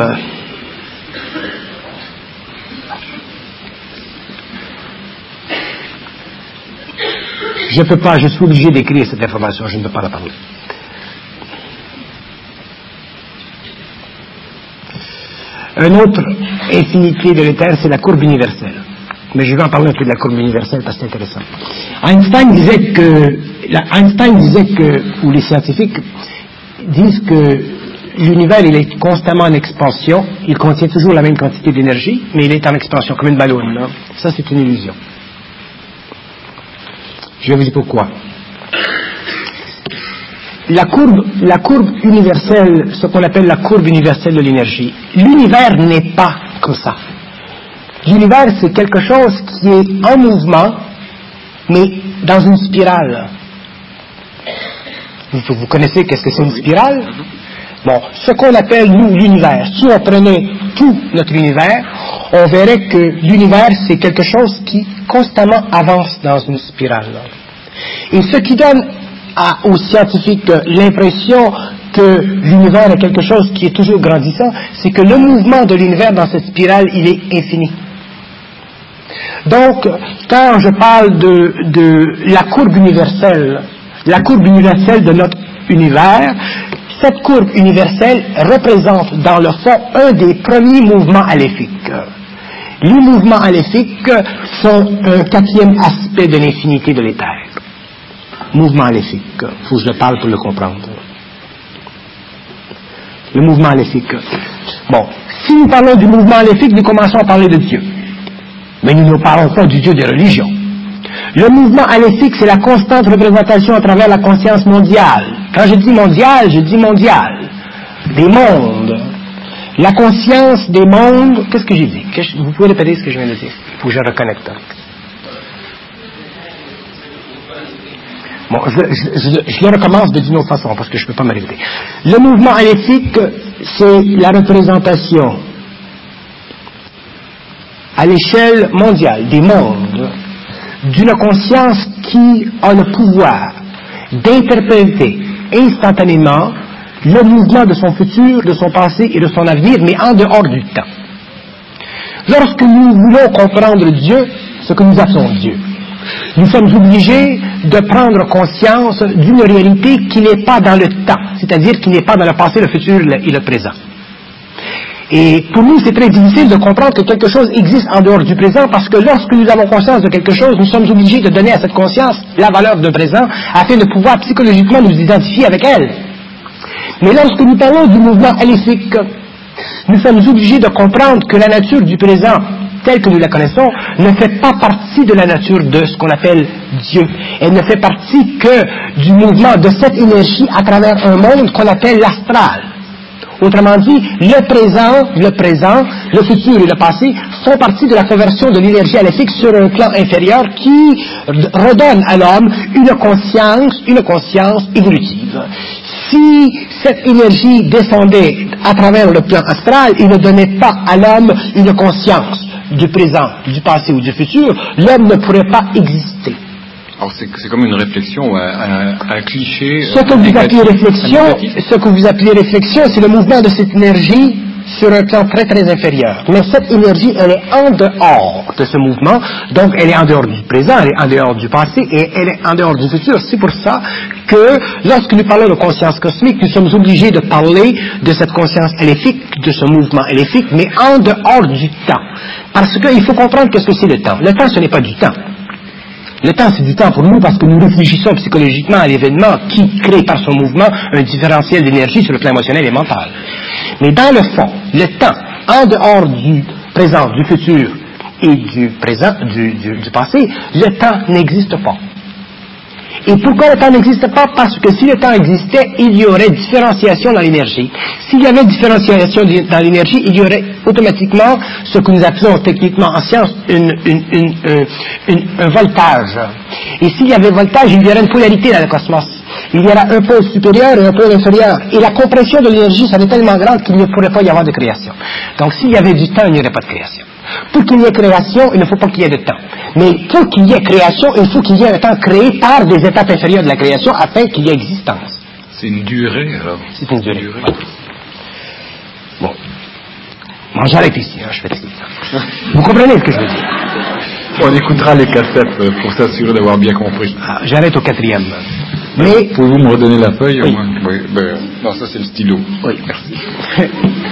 Je ne peux pas, je suis obligé d'écrire cette information, je ne peux pas la parler. Une autre infinité de l'éther, c'est la courbe universelle. Mais je vais en parler un peu de la courbe universelle parce que c'est intéressant. Einstein disait que, Einstein disait que, ou les scientifiques disent que l'univers il est constamment en expansion, il contient toujours la même quantité d'énergie, mais il est en expansion comme une ballonne. Là. Ça c'est une illusion. Je vais vous dire pourquoi. La courbe, la courbe universelle, ce qu'on appelle la courbe universelle de l'énergie, l'univers n'est pas comme ça. L'univers, c'est quelque chose qui est en mouvement, mais dans une spirale. Vous, vous connaissez qu'est-ce que c'est une spirale? Bon, ce qu'on appelle, nous, l'univers, si on prenait tout notre univers, on verrait que l'univers, c'est quelque chose qui constamment avance dans une spirale. Et ce qui donne à, aux scientifiques l'impression que l'univers est quelque chose qui est toujours grandissant, c'est que le mouvement de l'univers dans cette spirale, il est infini. Donc, quand je parle de, de la courbe universelle, la courbe universelle de notre univers, cette courbe universelle représente dans le fond un des premiers mouvements aléphiques. Les mouvements aléphiques sont un quatrième aspect de l'infinité de l'éther. Mouvement aléphique, il faut que je le parle pour le comprendre. Le mouvement aléphique. Bon, si nous parlons du mouvement aléphique, nous commençons à parler de Dieu. Mais nous ne parlons pas du Dieu des religions. Le mouvement aléphique, c'est la constante représentation à travers la conscience mondiale. Quand je dis mondiale, je dis mondiale. Des mondes. La conscience des mondes, qu'est-ce que j'ai dit? Vous pouvez répéter ce que je viens de dire? Il faut que je reconnecte. Bon, je, je, je, je le recommence de d'une autre façon, parce que je ne peux pas me répéter. Le mouvement aléphique, c'est la représentation à l'échelle mondiale des mondes d'une conscience qui a le pouvoir d'interpréter instantanément le mouvement de son futur, de son passé et de son avenir, mais en dehors du temps. Lorsque nous voulons comprendre Dieu, ce que nous appelons Dieu, nous sommes obligés de prendre conscience d'une réalité qui n'est pas dans le temps, c'est-à-dire qui n'est pas dans le passé, le futur et le présent. Et pour nous, c'est très difficile de comprendre que quelque chose existe en dehors du présent, parce que lorsque nous avons conscience de quelque chose, nous sommes obligés de donner à cette conscience la valeur de présent, afin de pouvoir psychologiquement nous identifier avec elle. Mais lorsque nous parlons du mouvement aléphique, nous sommes obligés de comprendre que la nature du présent, telle que nous la connaissons, ne fait pas partie de la nature de ce qu'on appelle Dieu. Elle ne fait partie que du mouvement de cette énergie à travers un monde qu'on appelle l'astral. Autrement dit, le présent, le présent, le futur et le passé font partie de la conversion de l'énergie aléphique sur un plan inférieur qui redonne à l'homme une conscience, une conscience évolutive. Si cette énergie descendait à travers le plan astral et ne donnait pas à l'homme une conscience du présent, du passé ou du futur, l'homme ne pourrait pas exister. Alors c'est, c'est comme une réflexion, un, un, un cliché. Ce que vous appelez réflexion, ce que vous appelez réflexion, c'est le mouvement de cette énergie sur un plan très très inférieur. Mais cette énergie, elle est en dehors de ce mouvement, donc elle est en dehors du présent, elle est en dehors du passé et elle est en dehors du futur. C'est pour ça que lorsque nous parlons de conscience cosmique, nous sommes obligés de parler de cette conscience aléphique, de ce mouvement aléphique, mais en dehors du temps. Parce qu'il faut comprendre qu'est-ce que c'est le temps. Le temps, ce n'est pas du temps. Le temps, c'est du temps pour nous parce que nous réfléchissons psychologiquement à l'événement qui crée par son mouvement un différentiel d'énergie sur le plan émotionnel et mental. Mais dans le fond, le temps, en dehors du présent, du futur et du présent, du, du, du passé, le temps n'existe pas. Et pourquoi le temps n'existe pas? Parce que si le temps existait, il y aurait différenciation dans l'énergie. S'il y avait différenciation dans l'énergie, il y aurait automatiquement ce que nous appelons techniquement en science une, une, une, une, une, un voltage. Et s'il y avait voltage, il y aurait une polarité dans le cosmos. Il y aura un pôle supérieur et un pôle inférieur. Et la compression de l'énergie serait tellement grande qu'il ne pourrait pas y avoir de création. Donc s'il y avait du temps, il n'y aurait pas de création. Pour qu'il y ait création, il ne faut pas qu'il y ait de temps. Mais pour qu'il y ait création, il faut qu'il y ait un temps créé par des étapes inférieures de la création afin qu'il y ait existence. C'est une durée, alors. C'est une durée. durée. Bon. Bon, j'arrête ici, hein, je fais ça. Vous comprenez ce que je veux dire? On écoutera les cassettes pour s'assurer d'avoir bien compris. Ah, j'arrête au quatrième. Mais... Pouvez-vous me redonner la feuille? Oui. Oui. Ben, non, ça c'est le stylo. Oui. Merci.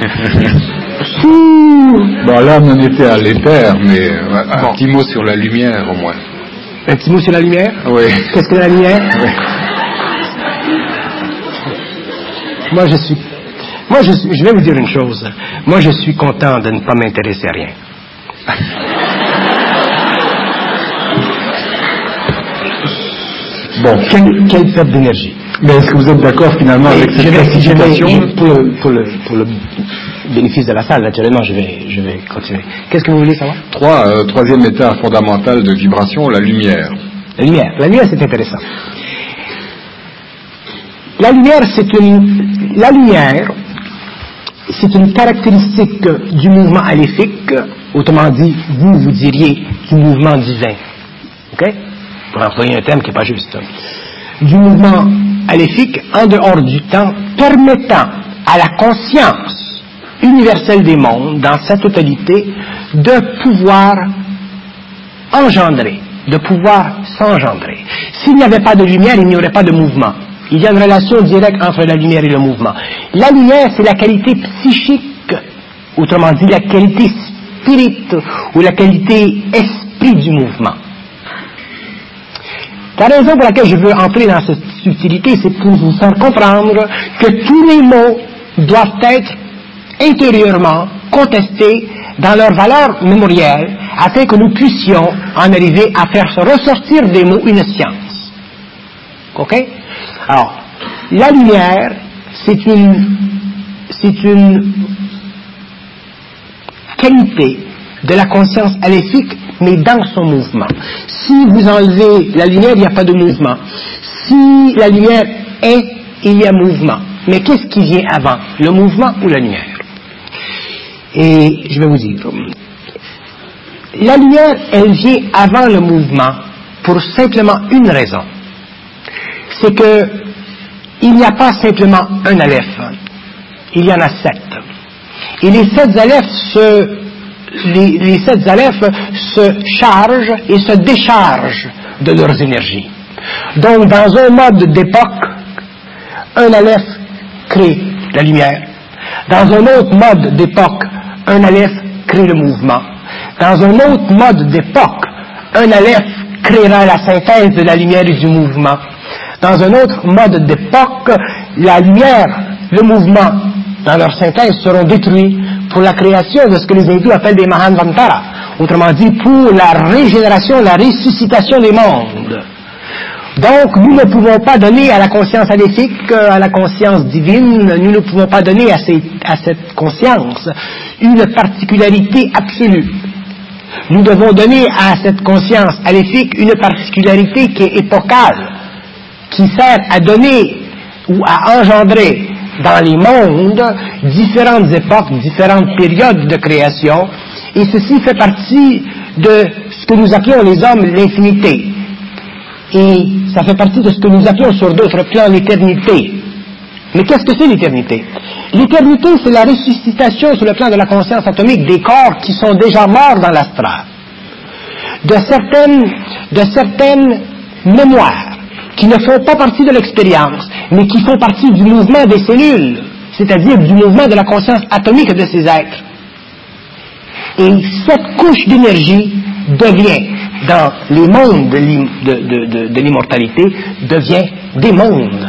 Bon, là on en était à l'éther, mais un bon. petit mot sur la lumière au moins. Un petit mot sur la lumière? Oui. Qu'est-ce que la lumière? Oui. Moi je suis... Moi je suis... Je vais vous dire une chose. Moi je suis content de ne pas m'intéresser à rien. Bon, quelle, quelle perte d'énergie. Mais est-ce que vous êtes d'accord finalement Mais avec cette je vais, classification? je vais, je, pour, le, pour, le, pour le bénéfice de la salle, naturellement, je vais, je vais continuer. Qu'est-ce que vous voulez savoir? Trois, euh, troisième état fondamental de vibration, la lumière. La lumière. La lumière, c'est intéressant. La lumière, c'est une, la lumière, c'est une caractéristique du mouvement aléfique, autrement dit, vous, vous diriez du mouvement divin. OK? Pour employer un terme qui n'est pas juste. Du mouvement aléfique en dehors du temps, permettant à la conscience universelle des mondes, dans sa totalité, de pouvoir engendrer, de pouvoir s'engendrer. S'il n'y avait pas de lumière, il n'y aurait pas de mouvement. Il y a une relation directe entre la lumière et le mouvement. La lumière, c'est la qualité psychique, autrement dit, la qualité spirit, ou la qualité esprit du mouvement. La raison pour laquelle je veux entrer dans cette subtilité, c'est pour vous faire comprendre que tous les mots doivent être intérieurement contestés dans leur valeur mémorielle, afin que nous puissions en arriver à faire ressortir des mots une science. OK? Alors, la lumière, c'est une, c'est une qualité de la conscience aléfique, mais dans son mouvement. Si vous enlevez la lumière, il n'y a pas de mouvement. Si la lumière est, il y a mouvement. Mais qu'est-ce qui vient avant, le mouvement ou la lumière? Et je vais vous dire, la lumière, elle vient avant le mouvement pour simplement une raison. C'est que il n'y a pas simplement un aleph, il y en a sept. Et les sept alephs se, les, les sept alephs se chargent et se déchargent de leurs énergies. Donc, dans un mode d'époque, un aleph crée la lumière. Dans un autre mode d'époque, un aleph crée le mouvement. Dans un autre mode d'époque, un aleph créera la synthèse de la lumière et du mouvement. Dans un autre mode d'époque, la lumière, le mouvement, dans leur synthèse, seront détruits pour la création de ce que les hindous appellent des Mahanvantara. Autrement dit, pour la régénération, la ressuscitation des mondes. Donc, nous ne pouvons pas donner à la conscience aléfique, à la conscience divine, nous ne pouvons pas donner à, ces, à cette conscience une particularité absolue. Nous devons donner à cette conscience aléfique une particularité qui est épocale, qui sert à donner ou à engendrer dans les mondes différentes époques, différentes périodes de création, et ceci fait partie de ce que nous appelons les hommes l'infinité. Et ça fait partie de ce que nous appelons sur d'autres plans l'éternité. Mais qu'est-ce que c'est l'éternité? L'éternité, c'est la ressuscitation sur le plan de la conscience atomique des corps qui sont déjà morts dans l'astral. De certaines, de certaines mémoires qui ne font pas partie de l'expérience, mais qui font partie du mouvement des cellules, c'est-à-dire du mouvement de la conscience atomique de ces êtres. Et cette couche d'énergie devient, dans les mondes de, de, de, de l'immortalité, devient des mondes.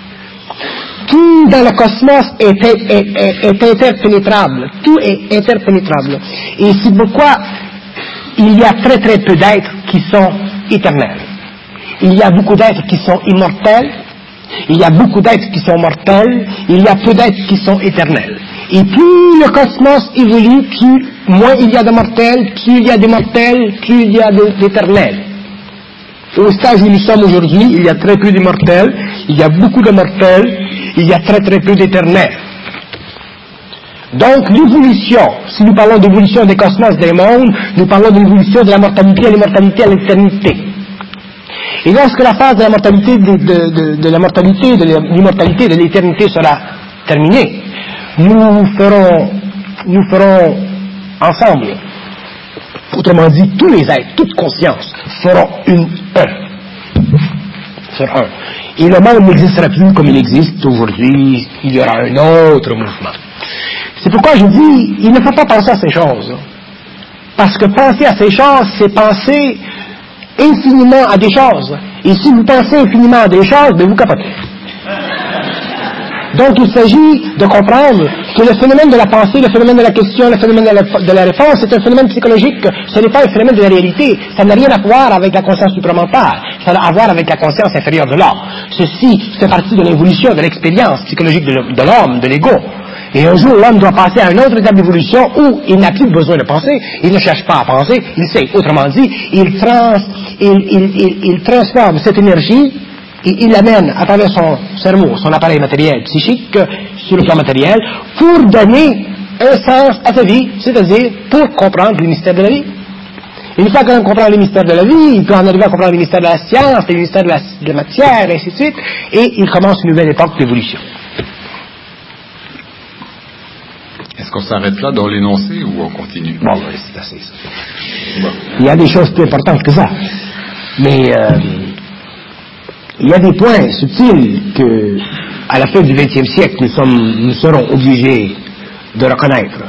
Tout dans le cosmos est, est, est, est interpénétrable. Tout est interpénétrable. Et c'est pourquoi il y a très très peu d'êtres qui sont éternels. Il y a beaucoup d'êtres qui sont immortels, il y a beaucoup d'êtres qui sont mortels, il y a peu d'êtres qui sont éternels. Et plus le cosmos évolue, plus, moins il y a de mortels, plus il y a de mortels, plus il y a d'éternels. Au stade où nous sommes aujourd'hui, il y a très peu d'immortels, il y a beaucoup de mortels, il y a très très peu d'éternels. Donc l'évolution, si nous parlons d'évolution des cosmos, des mondes, nous parlons de l'évolution de la mortalité à l'immortalité à l'éternité. Et lorsque la phase de la mortalité, de, de, de, de la mortalité, de l'immortalité, de l'éternité sera terminée, nous ferons, nous ferons ensemble, autrement dit, tous les êtres, toute conscience, feront une un. Sur un. Et le monde n'existera plus comme il existe aujourd'hui, il y aura un autre mouvement. C'est pourquoi je dis, il ne faut pas penser à ces choses. Parce que penser à ces choses, c'est penser infiniment à des choses. Et si vous pensez infiniment à des choses, ben vous capotez. Donc il s'agit de comprendre que le phénomène de la pensée, le phénomène de la question, le phénomène de la, de la réponse, c'est un phénomène psychologique. Ce n'est pas un phénomène de la réalité. Ça n'a rien à voir avec la conscience supramentale. cela a à voir avec la conscience inférieure de l'homme. Ceci fait partie de l'évolution, de l'expérience psychologique de l'homme, de l'ego. Et un jour, l'homme doit passer à une autre étape d'évolution où il n'a plus besoin de penser, il ne cherche pas à penser, il sait. Autrement dit, il, trans, il, il, il, il transforme cette énergie et il l'amène à travers son cerveau, son appareil matériel, psychique, sur le plan matériel, pour donner un sens à sa vie, c'est-à-dire pour comprendre le mystère de la vie. Une fois que l'on comprend les mystères de la vie, il peut en arriver à comprendre les mystères de la science, les mystères de la, de la matière, et ainsi de suite, et il commence une nouvelle époque d'évolution. Est-ce qu'on s'arrête là dans l'énoncé ou on continue? Bon, oui, c'est assez ça. Bon. Il y a des choses plus importantes que ça. Mais euh, il y a des points subtils que, à la fin du vingtième siècle, nous, sommes, nous serons obligés de reconnaître.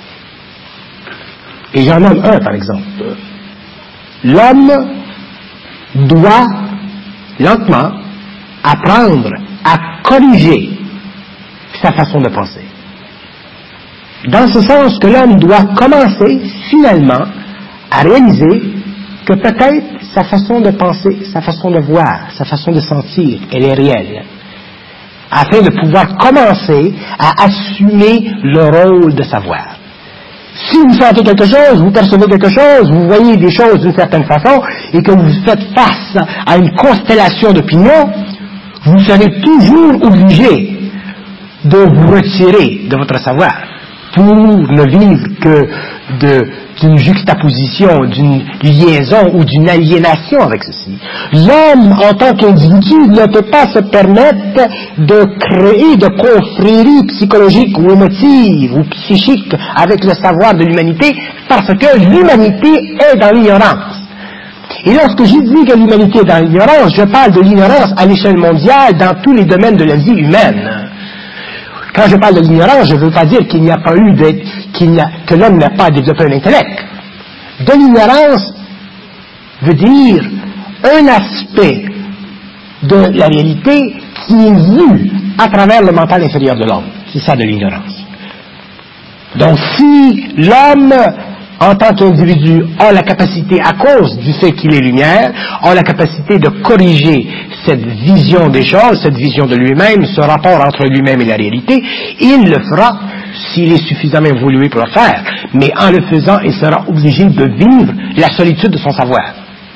Et j'en nomme un, par exemple. L'homme doit, lentement, apprendre à corriger sa façon de penser. Dans ce sens que l'homme doit commencer, finalement, à réaliser que peut-être sa façon de penser, sa façon de voir, sa façon de sentir, elle est réelle, afin de pouvoir commencer à assumer le rôle de savoir. Si vous sentez quelque chose, vous percevez quelque chose, vous voyez des choses d'une certaine façon, et que vous faites face à une constellation d'opinions, vous serez toujours obligé de vous retirer de votre savoir, pour ne vivre que de, d'une juxtaposition, d'une liaison ou d'une aliénation avec ceci. L'homme, en tant qu'individu, ne peut pas se permettre de créer de confréries psychologiques ou émotives ou psychiques avec le savoir de l'humanité, parce que l'humanité est dans l'ignorance. Et lorsque je dis que l'humanité est dans l'ignorance, je parle de l'ignorance à l'échelle mondiale dans tous les domaines de la vie humaine. Quand je parle de l'ignorance, je ne veux pas dire qu'il n'y a pas eu de, qu'il n'y a, que l'homme n'a pas développé un intellect. De l'ignorance veut dire un aspect de la réalité qui est vu à travers le mental inférieur de l'homme. C'est ça de l'ignorance. Donc si l'homme, en tant qu'individu, a la capacité, à cause du fait qu'il est lumière, a la capacité de corriger cette vision des choses, cette vision de lui-même, ce rapport entre lui-même et la réalité, il le fera s'il est suffisamment évolué pour le faire. Mais en le faisant, il sera obligé de vivre la solitude de son savoir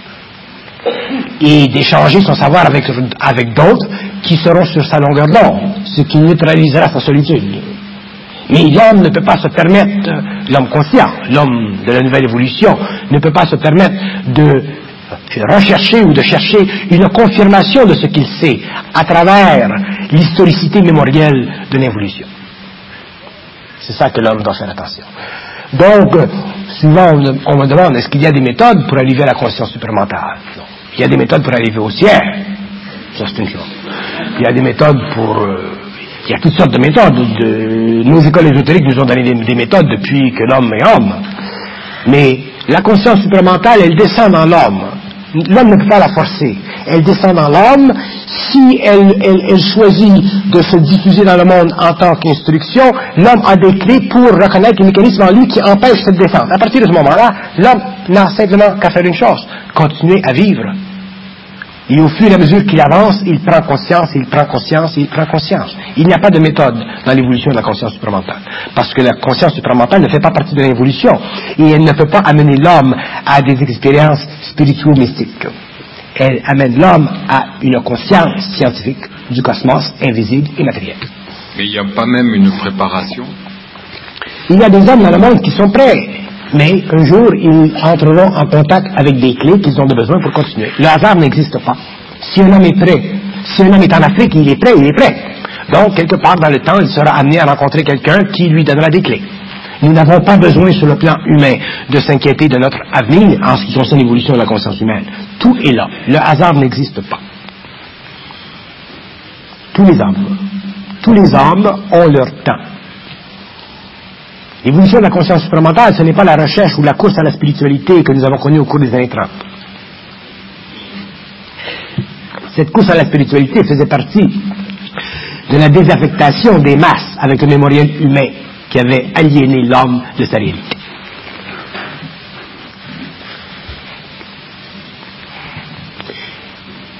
et d'échanger son savoir avec, avec d'autres qui seront sur sa longueur d'onde, ce qui neutralisera sa solitude. Mais l'homme ne peut pas se permettre, l'homme conscient, l'homme de la nouvelle évolution, ne peut pas se permettre de rechercher ou de chercher une confirmation de ce qu'il sait à travers l'historicité mémorielle de l'évolution. C'est ça que l'homme doit faire attention. Donc, souvent on me demande, est-ce qu'il y a des méthodes pour arriver à la conscience supramentale? Non. Il y a des méthodes pour arriver au ciel. Ça, c'est une chose. Il y a des méthodes pour... Euh, il y a toutes sortes de méthodes. De, nos écoles ésotériques nous ont donné des, des méthodes depuis que l'homme est homme. Mais la conscience supramentale, elle descend dans l'homme. L'homme ne peut pas la forcer. Elle descend dans l'homme. Si elle, elle, elle choisit de se diffuser dans le monde en tant qu'instruction, l'homme a des clés pour reconnaître les mécanismes en lui qui empêchent cette descente. À partir de ce moment-là, l'homme n'a simplement qu'à faire une chose, continuer à vivre. Et au fur et à mesure qu'il avance, il prend conscience, il prend conscience, il prend conscience. Il n'y a pas de méthode dans l'évolution de la conscience supramentale. Parce que la conscience supramentale ne fait pas partie de l'évolution. Et elle ne peut pas amener l'homme à des expériences spirituelles-mystiques. Elle amène l'homme à une conscience scientifique du cosmos invisible et matériel. Mais il n'y a pas même une préparation? Il y a des hommes dans le monde qui sont prêts. Mais un jour, ils entreront en contact avec des clés qu'ils ont besoin pour continuer. Le hasard n'existe pas. Si un homme est prêt, si un homme est en Afrique, il est prêt, il est prêt. Donc, quelque part dans le temps, il sera amené à rencontrer quelqu'un qui lui donnera des clés. Nous n'avons pas besoin, sur le plan humain, de s'inquiéter de notre avenir en ce qui concerne l'évolution de la conscience humaine. Tout est là. Le hasard n'existe pas. Tous les hommes, tous les hommes ont leur temps. L'évolution de la conscience supramentale, ce n'est pas la recherche ou la course à la spiritualité que nous avons connue au cours des années trente. Cette course à la spiritualité faisait partie de la désaffectation des masses avec le mémoriel humain qui avait aliéné l'homme de sa réalité.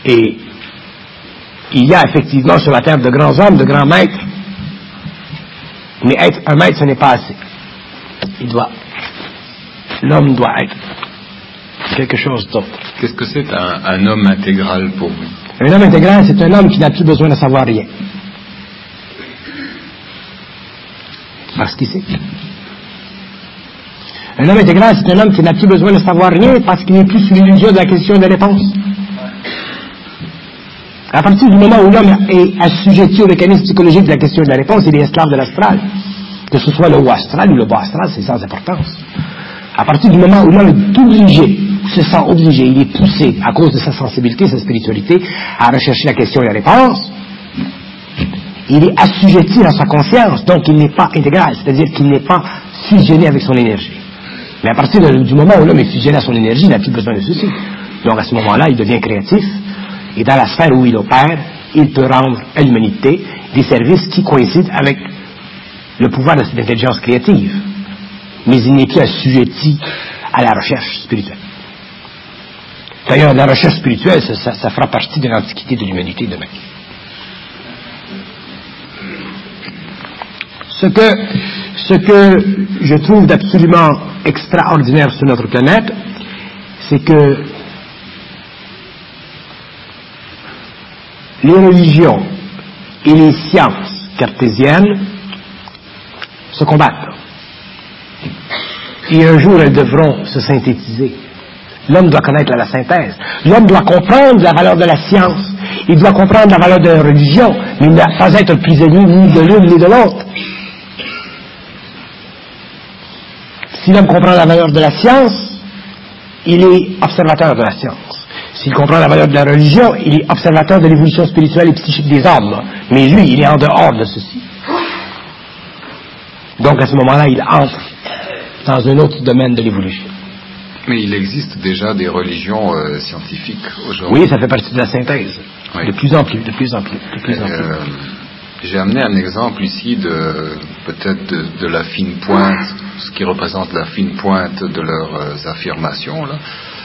Et il y a effectivement sur la terre de grands hommes, de grands maîtres, mais être un maître, ce n'est pas assez. Il doit, l'homme doit être quelque chose d'autre. Qu'est-ce que c'est un, un homme intégral pour vous? Un homme intégral, c'est un homme qui n'a plus besoin de savoir rien. Parce qu'il sait. Un homme intégral, c'est un homme qui n'a plus besoin de savoir rien parce qu'il n'est plus sous l'illusion de la question et de la réponse. À partir du moment où l'homme est assujetti au mécanisme psychologique de la question et de la réponse, il est esclave de l'astral. Que ce soit le haut astral ou le bas astral, c'est sans importance. À partir du moment où l'homme est obligé, se sent obligé, il est poussé à cause de sa sensibilité, sa spiritualité, à rechercher la question et la réponse, il est assujetti dans sa conscience, donc il n'est pas intégral, c'est-à-dire qu'il n'est pas fusionné avec son énergie. Mais à partir de, du moment où l'homme est fusionné à son énergie, il n'a plus besoin de ceci. Donc à ce moment-là, il devient créatif, et dans la sphère où il opère, il peut rendre à l'humanité des services qui coïncident avec le pouvoir de cette intelligence créative. Mais il n'est plus assujetti à la recherche spirituelle. D'ailleurs, la recherche spirituelle, ça, ça, ça fera partie de l'antiquité de l'humanité demain. Ce que, ce que je trouve d'absolument extraordinaire sur notre planète, c'est que les religions et les sciences cartésiennes se combattent. Et un jour, elles devront se synthétiser. L'homme doit connaître la synthèse. L'homme doit comprendre la valeur de la science. Il doit comprendre la valeur de la religion, mais il ne doit pas être prisonnier ni de l'une ni de l'autre. Si l'homme comprend la valeur de la science, il est observateur de la science. S'il comprend la valeur de la religion, il est observateur de l'évolution spirituelle et psychique des hommes. Mais lui, il est en dehors de ceci. Donc à ce moment-là, il entre dans un autre domaine de l'évolution. Mais il existe déjà des religions euh, scientifiques aujourd'hui. Oui, ça fait partie de la synthèse. Oui. De plus en plus, de plus en plus, de plus en plus. Euh, j'ai amené un exemple ici de peut-être de, de la fine pointe, ce qui représente la fine pointe de leurs euh, affirmations là.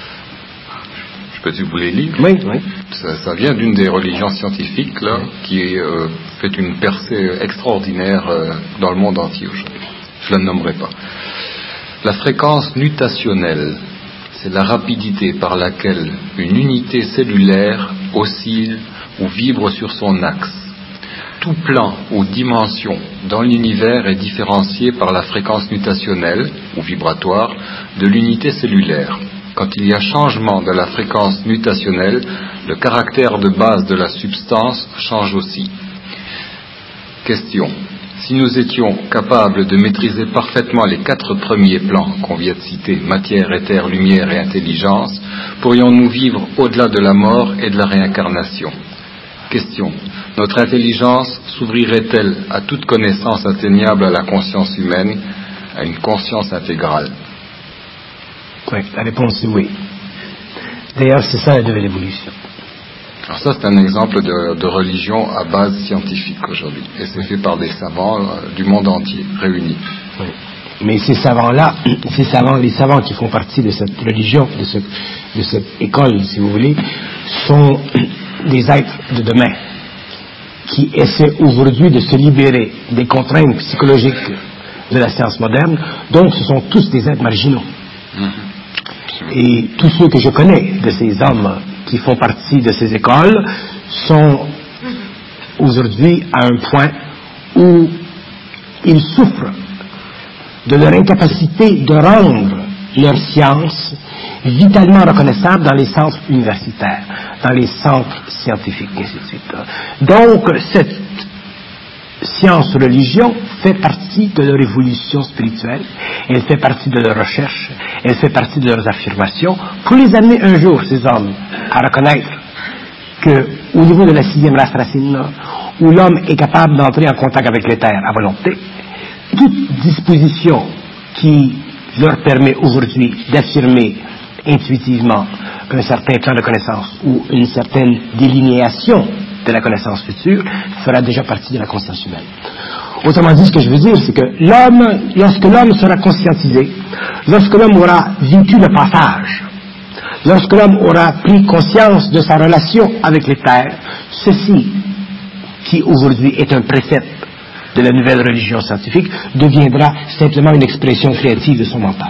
Je peux vous les lire? Oui, oui. Ça, ça vient d'une des religions scientifiques là, qui euh, fait une percée extraordinaire euh, dans le monde entier aujourd'hui. Je la nommerai pas. La fréquence nutationnelle, c'est la rapidité par laquelle une unité cellulaire oscille ou vibre sur son axe. Tout plan ou dimension dans l'univers est différencié par la fréquence nutationnelle ou vibratoire de l'unité cellulaire. Quand il y a changement de la fréquence nutationnelle, le caractère de base de la substance change aussi. Question. Si nous étions capables de maîtriser parfaitement les quatre premiers plans qu'on vient de citer, matière, éther, lumière et intelligence, pourrions-nous vivre au-delà de la mort et de la réincarnation? Question. Notre intelligence s'ouvrirait-elle à toute connaissance atteignable à la conscience humaine, à une conscience intégrale? Oui, la réponse est oui. D'ailleurs, c'est ça la nouvelle évolution. Alors ça, c'est un exemple de, de religion à base scientifique aujourd'hui. Et c'est fait par des savants euh, du monde entier, réunis. Oui. Mais ces savants-là, ces savants, les savants qui font partie de cette religion, de, ce, de cette école, si vous voulez, sont des êtres de demain qui essaient aujourd'hui de se libérer des contraintes psychologiques de la science moderne. Donc, ce sont tous des êtres marginaux. Mm-hmm. Et tous ceux que je connais de ces hommes qui font partie de ces écoles sont aujourd'hui à un point où ils souffrent de leur incapacité de rendre leur science vitalement reconnaissable dans les centres universitaires, dans les centres scientifiques, et ainsi de suite. Donc, cette science-religion fait partie de leur évolution spirituelle, elle fait partie de leur recherche, elle fait partie de leurs affirmations, pour les amener un jour, ces hommes, à reconnaître qu'au niveau de la sixième race racine, où l'homme est capable d'entrer en contact avec l'éther à volonté, toute disposition qui leur permet aujourd'hui d'affirmer intuitivement un certain plan de connaissance ou une certaine délinéation de la connaissance future fera déjà partie de la conscience humaine. Autrement dit, ce que je veux dire, c'est que l'homme, lorsque l'homme sera conscientisé, lorsque l'homme aura vécu le passage, Lorsque l'homme aura pris conscience de sa relation avec les terres, ceci, qui aujourd'hui est un précepte de la nouvelle religion scientifique, deviendra simplement une expression créative de son mental.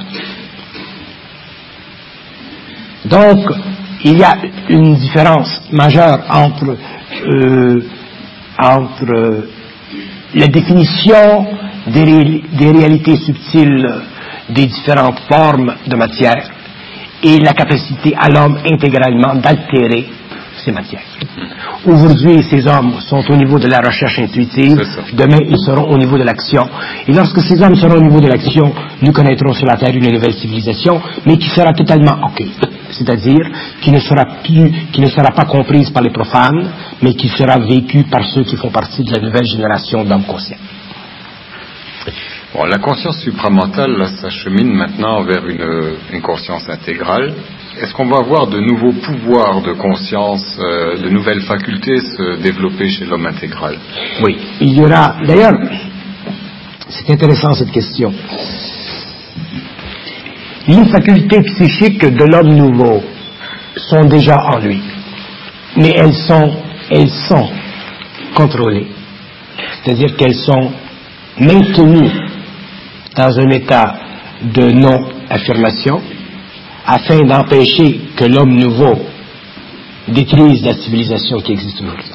Donc, il y a une différence majeure entre, euh, entre euh, la définition des, ré- des réalités subtiles des différentes formes de matière et la capacité à l'homme intégralement d'altérer ces matières. Aujourd'hui, ces hommes sont au niveau de la recherche intuitive, demain ils seront au niveau de l'action. Et lorsque ces hommes seront au niveau de l'action, nous connaîtrons sur la Terre une nouvelle civilisation, mais qui sera totalement occulte, c'est-à-dire qui ne sera plus, qui ne sera pas comprise par les profanes, mais qui sera vécue par ceux qui font partie de la nouvelle génération d'hommes conscients. Bon, la conscience supramentale, là, s'achemine maintenant vers une, une conscience intégrale. Est-ce qu'on va avoir de nouveaux pouvoirs de conscience, euh, de nouvelles facultés se développer chez l'homme intégral? Oui, il y aura... D'ailleurs, c'est intéressant cette question. Les facultés psychiques de l'homme nouveau sont déjà en lui, mais elles sont, elles sont contrôlées. C'est-à-dire qu'elles sont maintenues dans un état de non-affirmation, afin d'empêcher que l'homme nouveau détruise la civilisation qui existe aujourd'hui.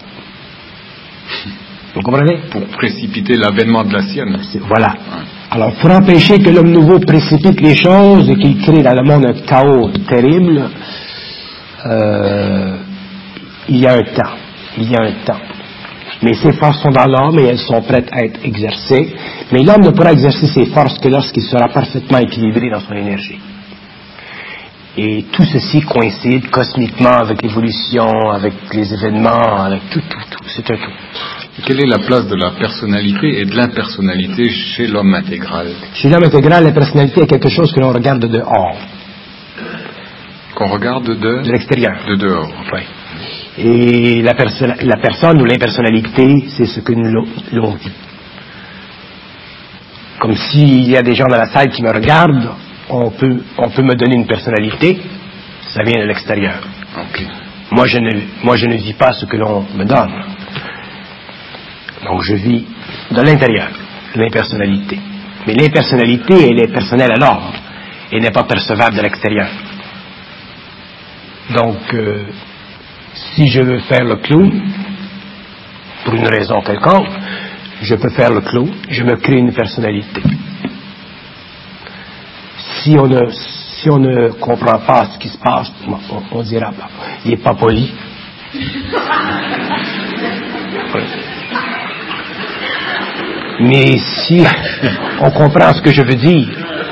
Vous comprenez? Pour précipiter l'avènement de la sienne. Voilà. Alors, pour empêcher que l'homme nouveau précipite les choses et qu'il crée dans le monde un chaos terrible, euh, il y a un temps. Il y a un temps. Mais ces forces sont dans l'homme et elles sont prêtes à être exercées. Mais l'homme ne pourra exercer ses forces que lorsqu'il sera parfaitement équilibré dans son énergie. Et tout ceci coïncide cosmiquement avec l'évolution, avec les événements, avec tout, tout, tout. C'est un tout. Quelle est la place de la personnalité et de l'impersonnalité chez l'homme intégral? Chez l'homme intégral, la personnalité est quelque chose que l'on regarde de dehors. Qu'on regarde de? De l'extérieur. De dehors. Oui. Et la, perso- la personne ou l'impersonnalité, c'est ce que nous l'on vit. Comme s'il y a des gens dans la salle qui me regardent, on peut, on peut me donner une personnalité, ça vient de l'extérieur. Okay. Moi, je ne, moi, je ne vis pas ce que l'on me donne. Donc, je vis de l'intérieur, l'impersonnalité. Mais l'impersonnalité, elle est personnelle à l'homme, et n'est pas percevable de l'extérieur. Donc, euh, si je veux faire le clown, pour une raison quelconque, je peux faire le clown, je me crée une personnalité. Si on ne, si on ne comprend pas ce qui se passe, on, on dira, bah, il n'est pas poli. Mais si on comprend ce que je veux dire,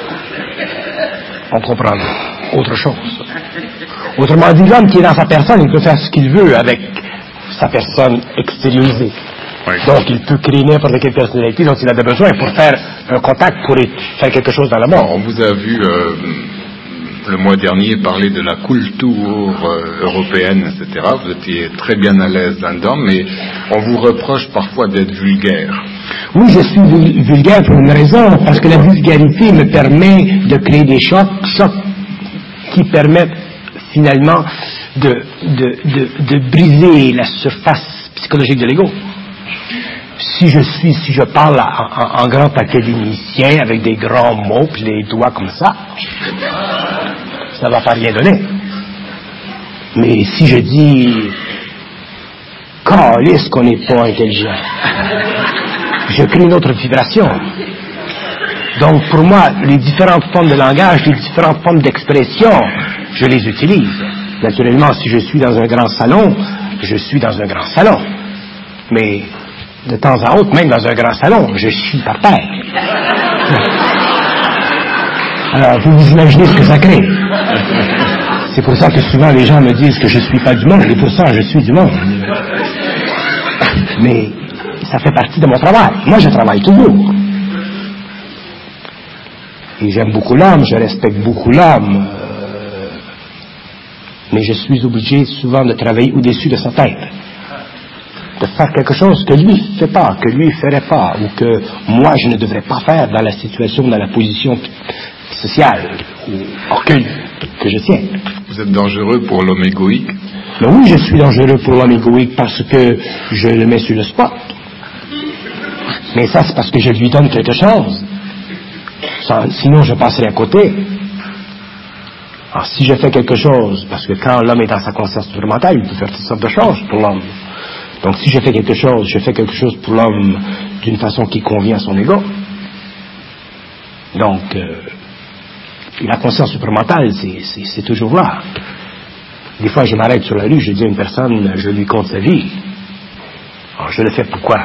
on comprend autre chose. Autrement dit, l'homme qui est dans sa personne, il peut faire ce qu'il veut avec sa personne extériorisée. Oui. Donc, il peut créer n'importe quelle personnalité dont il a besoin pour faire un contact, pour faire quelque chose dans le monde. On vous a vu euh, le mois dernier parler de la culture euh, européenne, et cetera. Vous étiez très bien à l'aise là-dedans, mais on vous reproche parfois d'être vulgaire. Oui, je suis vulgaire pour une raison, parce que la vulgarité me permet de créer des chocs, chocs qui permettent finalement de, de, de, de briser la surface psychologique de l'ego. Si je suis, si je parle en, en, en grand académicien avec des grands mots puis les doigts comme ça, ça va pas rien donner. Mais si je dis calisse qu'on n'est pas intelligent, je crée une autre vibration. Donc pour moi, les différentes formes de langage, les différentes formes d'expression, je les utilise. Naturellement, si je suis dans un grand salon, je suis dans un grand salon. Mais de temps à autre, même dans un grand salon, je chie par terre. Alors, vous vous imaginez ce que ça crée. C'est pour ça que souvent les gens me disent que je suis pas du monde, et pourtant je suis du monde. Mais ça fait partie de mon travail. Moi, je travaille toujours. Et j'aime beaucoup l'homme, je respecte beaucoup l'homme. Euh, mais je suis obligé souvent de travailler au-dessus de sa tête. De faire quelque chose que lui ne fait pas, que lui ne ferait pas, ou que moi je ne devrais pas faire dans la situation, dans la position sociale ou occulte que je tiens. Vous vous êtes dangereux pour l'homme égoïque. Mais oui, je suis dangereux pour l'homme égoïque parce que je le mets sur le spot. Mais ça, c'est parce que je lui donne quelque chose. Ça, sinon, je passerai à côté. Alors, si je fais quelque chose, parce que quand l'homme est dans sa conscience supplémentaire, il peut faire toutes sortes de choses pour l'homme. Donc, si je fais quelque chose, je fais quelque chose pour l'homme d'une façon qui convient à son ego. Donc, euh, la conscience supplémentaire, c'est, c'est, c'est toujours là. Des fois, je m'arrête sur la rue, je dis à une personne, je lui compte sa vie. Alors, je le fais pourquoi?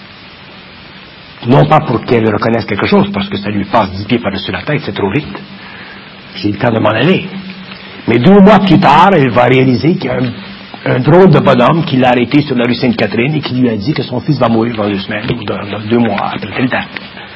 Non pas pour qu'elle reconnaisse quelque chose, parce que ça lui passe dix pieds par-dessus la tête, c'est trop vite. J'ai le temps de m'en aller. Mais deux mois plus tard, elle va réaliser qu'il y a un, un drôle de bonhomme qui l'a arrêté sur la rue Sainte-Catherine et qui lui a dit que son fils va mourir dans deux semaines ou dans, dans deux mois, après telle date.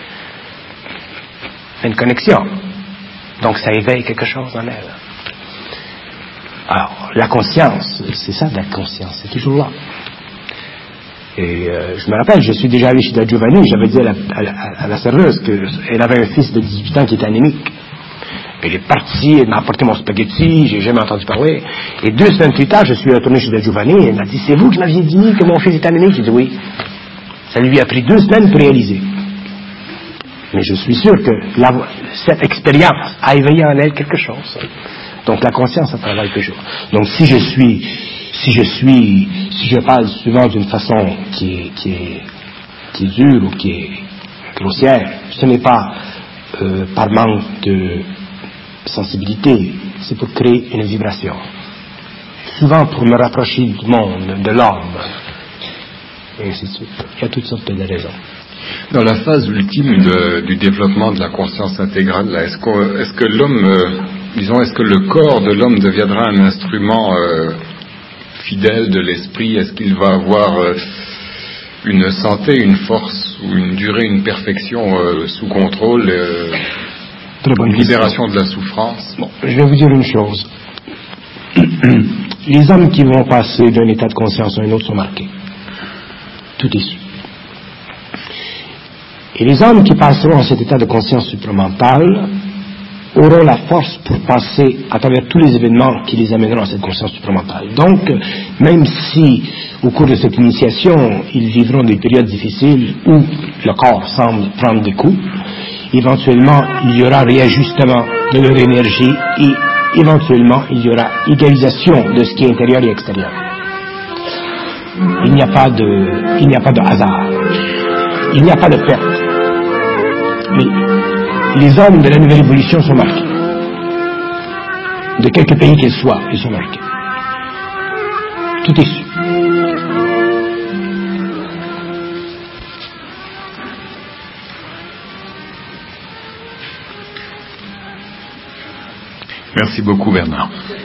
C'est une connexion. Donc ça éveille quelque chose en elle. Alors, la conscience, c'est ça la conscience, c'est toujours là. Et euh, je me rappelle, je suis déjà allé chez Da Giovanni, j'avais dit à la, à la, à la serveuse qu'elle avait un fils de dix-huit ans qui était anémique. Elle est partie, elle m'a apporté mon spaghetti, j'ai jamais entendu parler. Et deux semaines plus tard, je suis retourné chez Da Giovanni, et elle m'a dit, c'est vous qui m'aviez dit que mon fils est anémique? J'ai dit oui. Ça lui a pris deux semaines pour réaliser. Mais je suis sûr que la, cette expérience a éveillé en elle quelque chose. Donc la conscience, ça travaille toujours. Donc si je suis, si je suis, si je parle souvent d'une façon qui est, qui est, qui est dure ou qui est grossière, ce n'est pas euh, par manque de sensibilité, c'est pour créer une vibration. Souvent pour me rapprocher du monde, de l'homme, et ainsi de suite. Il y a toutes sortes de raisons. Dans la phase ultime de, du développement de la conscience intégrale, là, est-ce, qu'on, est-ce que l'homme, euh, disons, est-ce que le corps de l'homme deviendra un instrument euh, fidèle de l'esprit? Est-ce qu'il va avoir euh, une santé, une force, ou une durée, une perfection euh, sous contrôle, euh, une libération de la souffrance? Bon, je vais vous dire une chose. Les hommes qui vont passer d'un état de conscience à un autre sont marqués. Tout est su. Et les hommes qui passeront à cet état de conscience supramentale auront la force pour passer à travers tous les événements qui les amèneront à cette conscience supramentale. Donc, même si, au cours de cette initiation, ils vivront des périodes difficiles où le corps semble prendre des coups, éventuellement, il y aura réajustement de leur énergie et éventuellement, il y aura égalisation de ce qui est intérieur et extérieur. Il n'y a pas de, il n'y a pas de hasard. Il n'y a pas de perte. Mais les hommes de la nouvelle évolution sont marqués. De quelque pays qu'ils soient, ils sont marqués. Tout est su. Merci beaucoup, Bernard.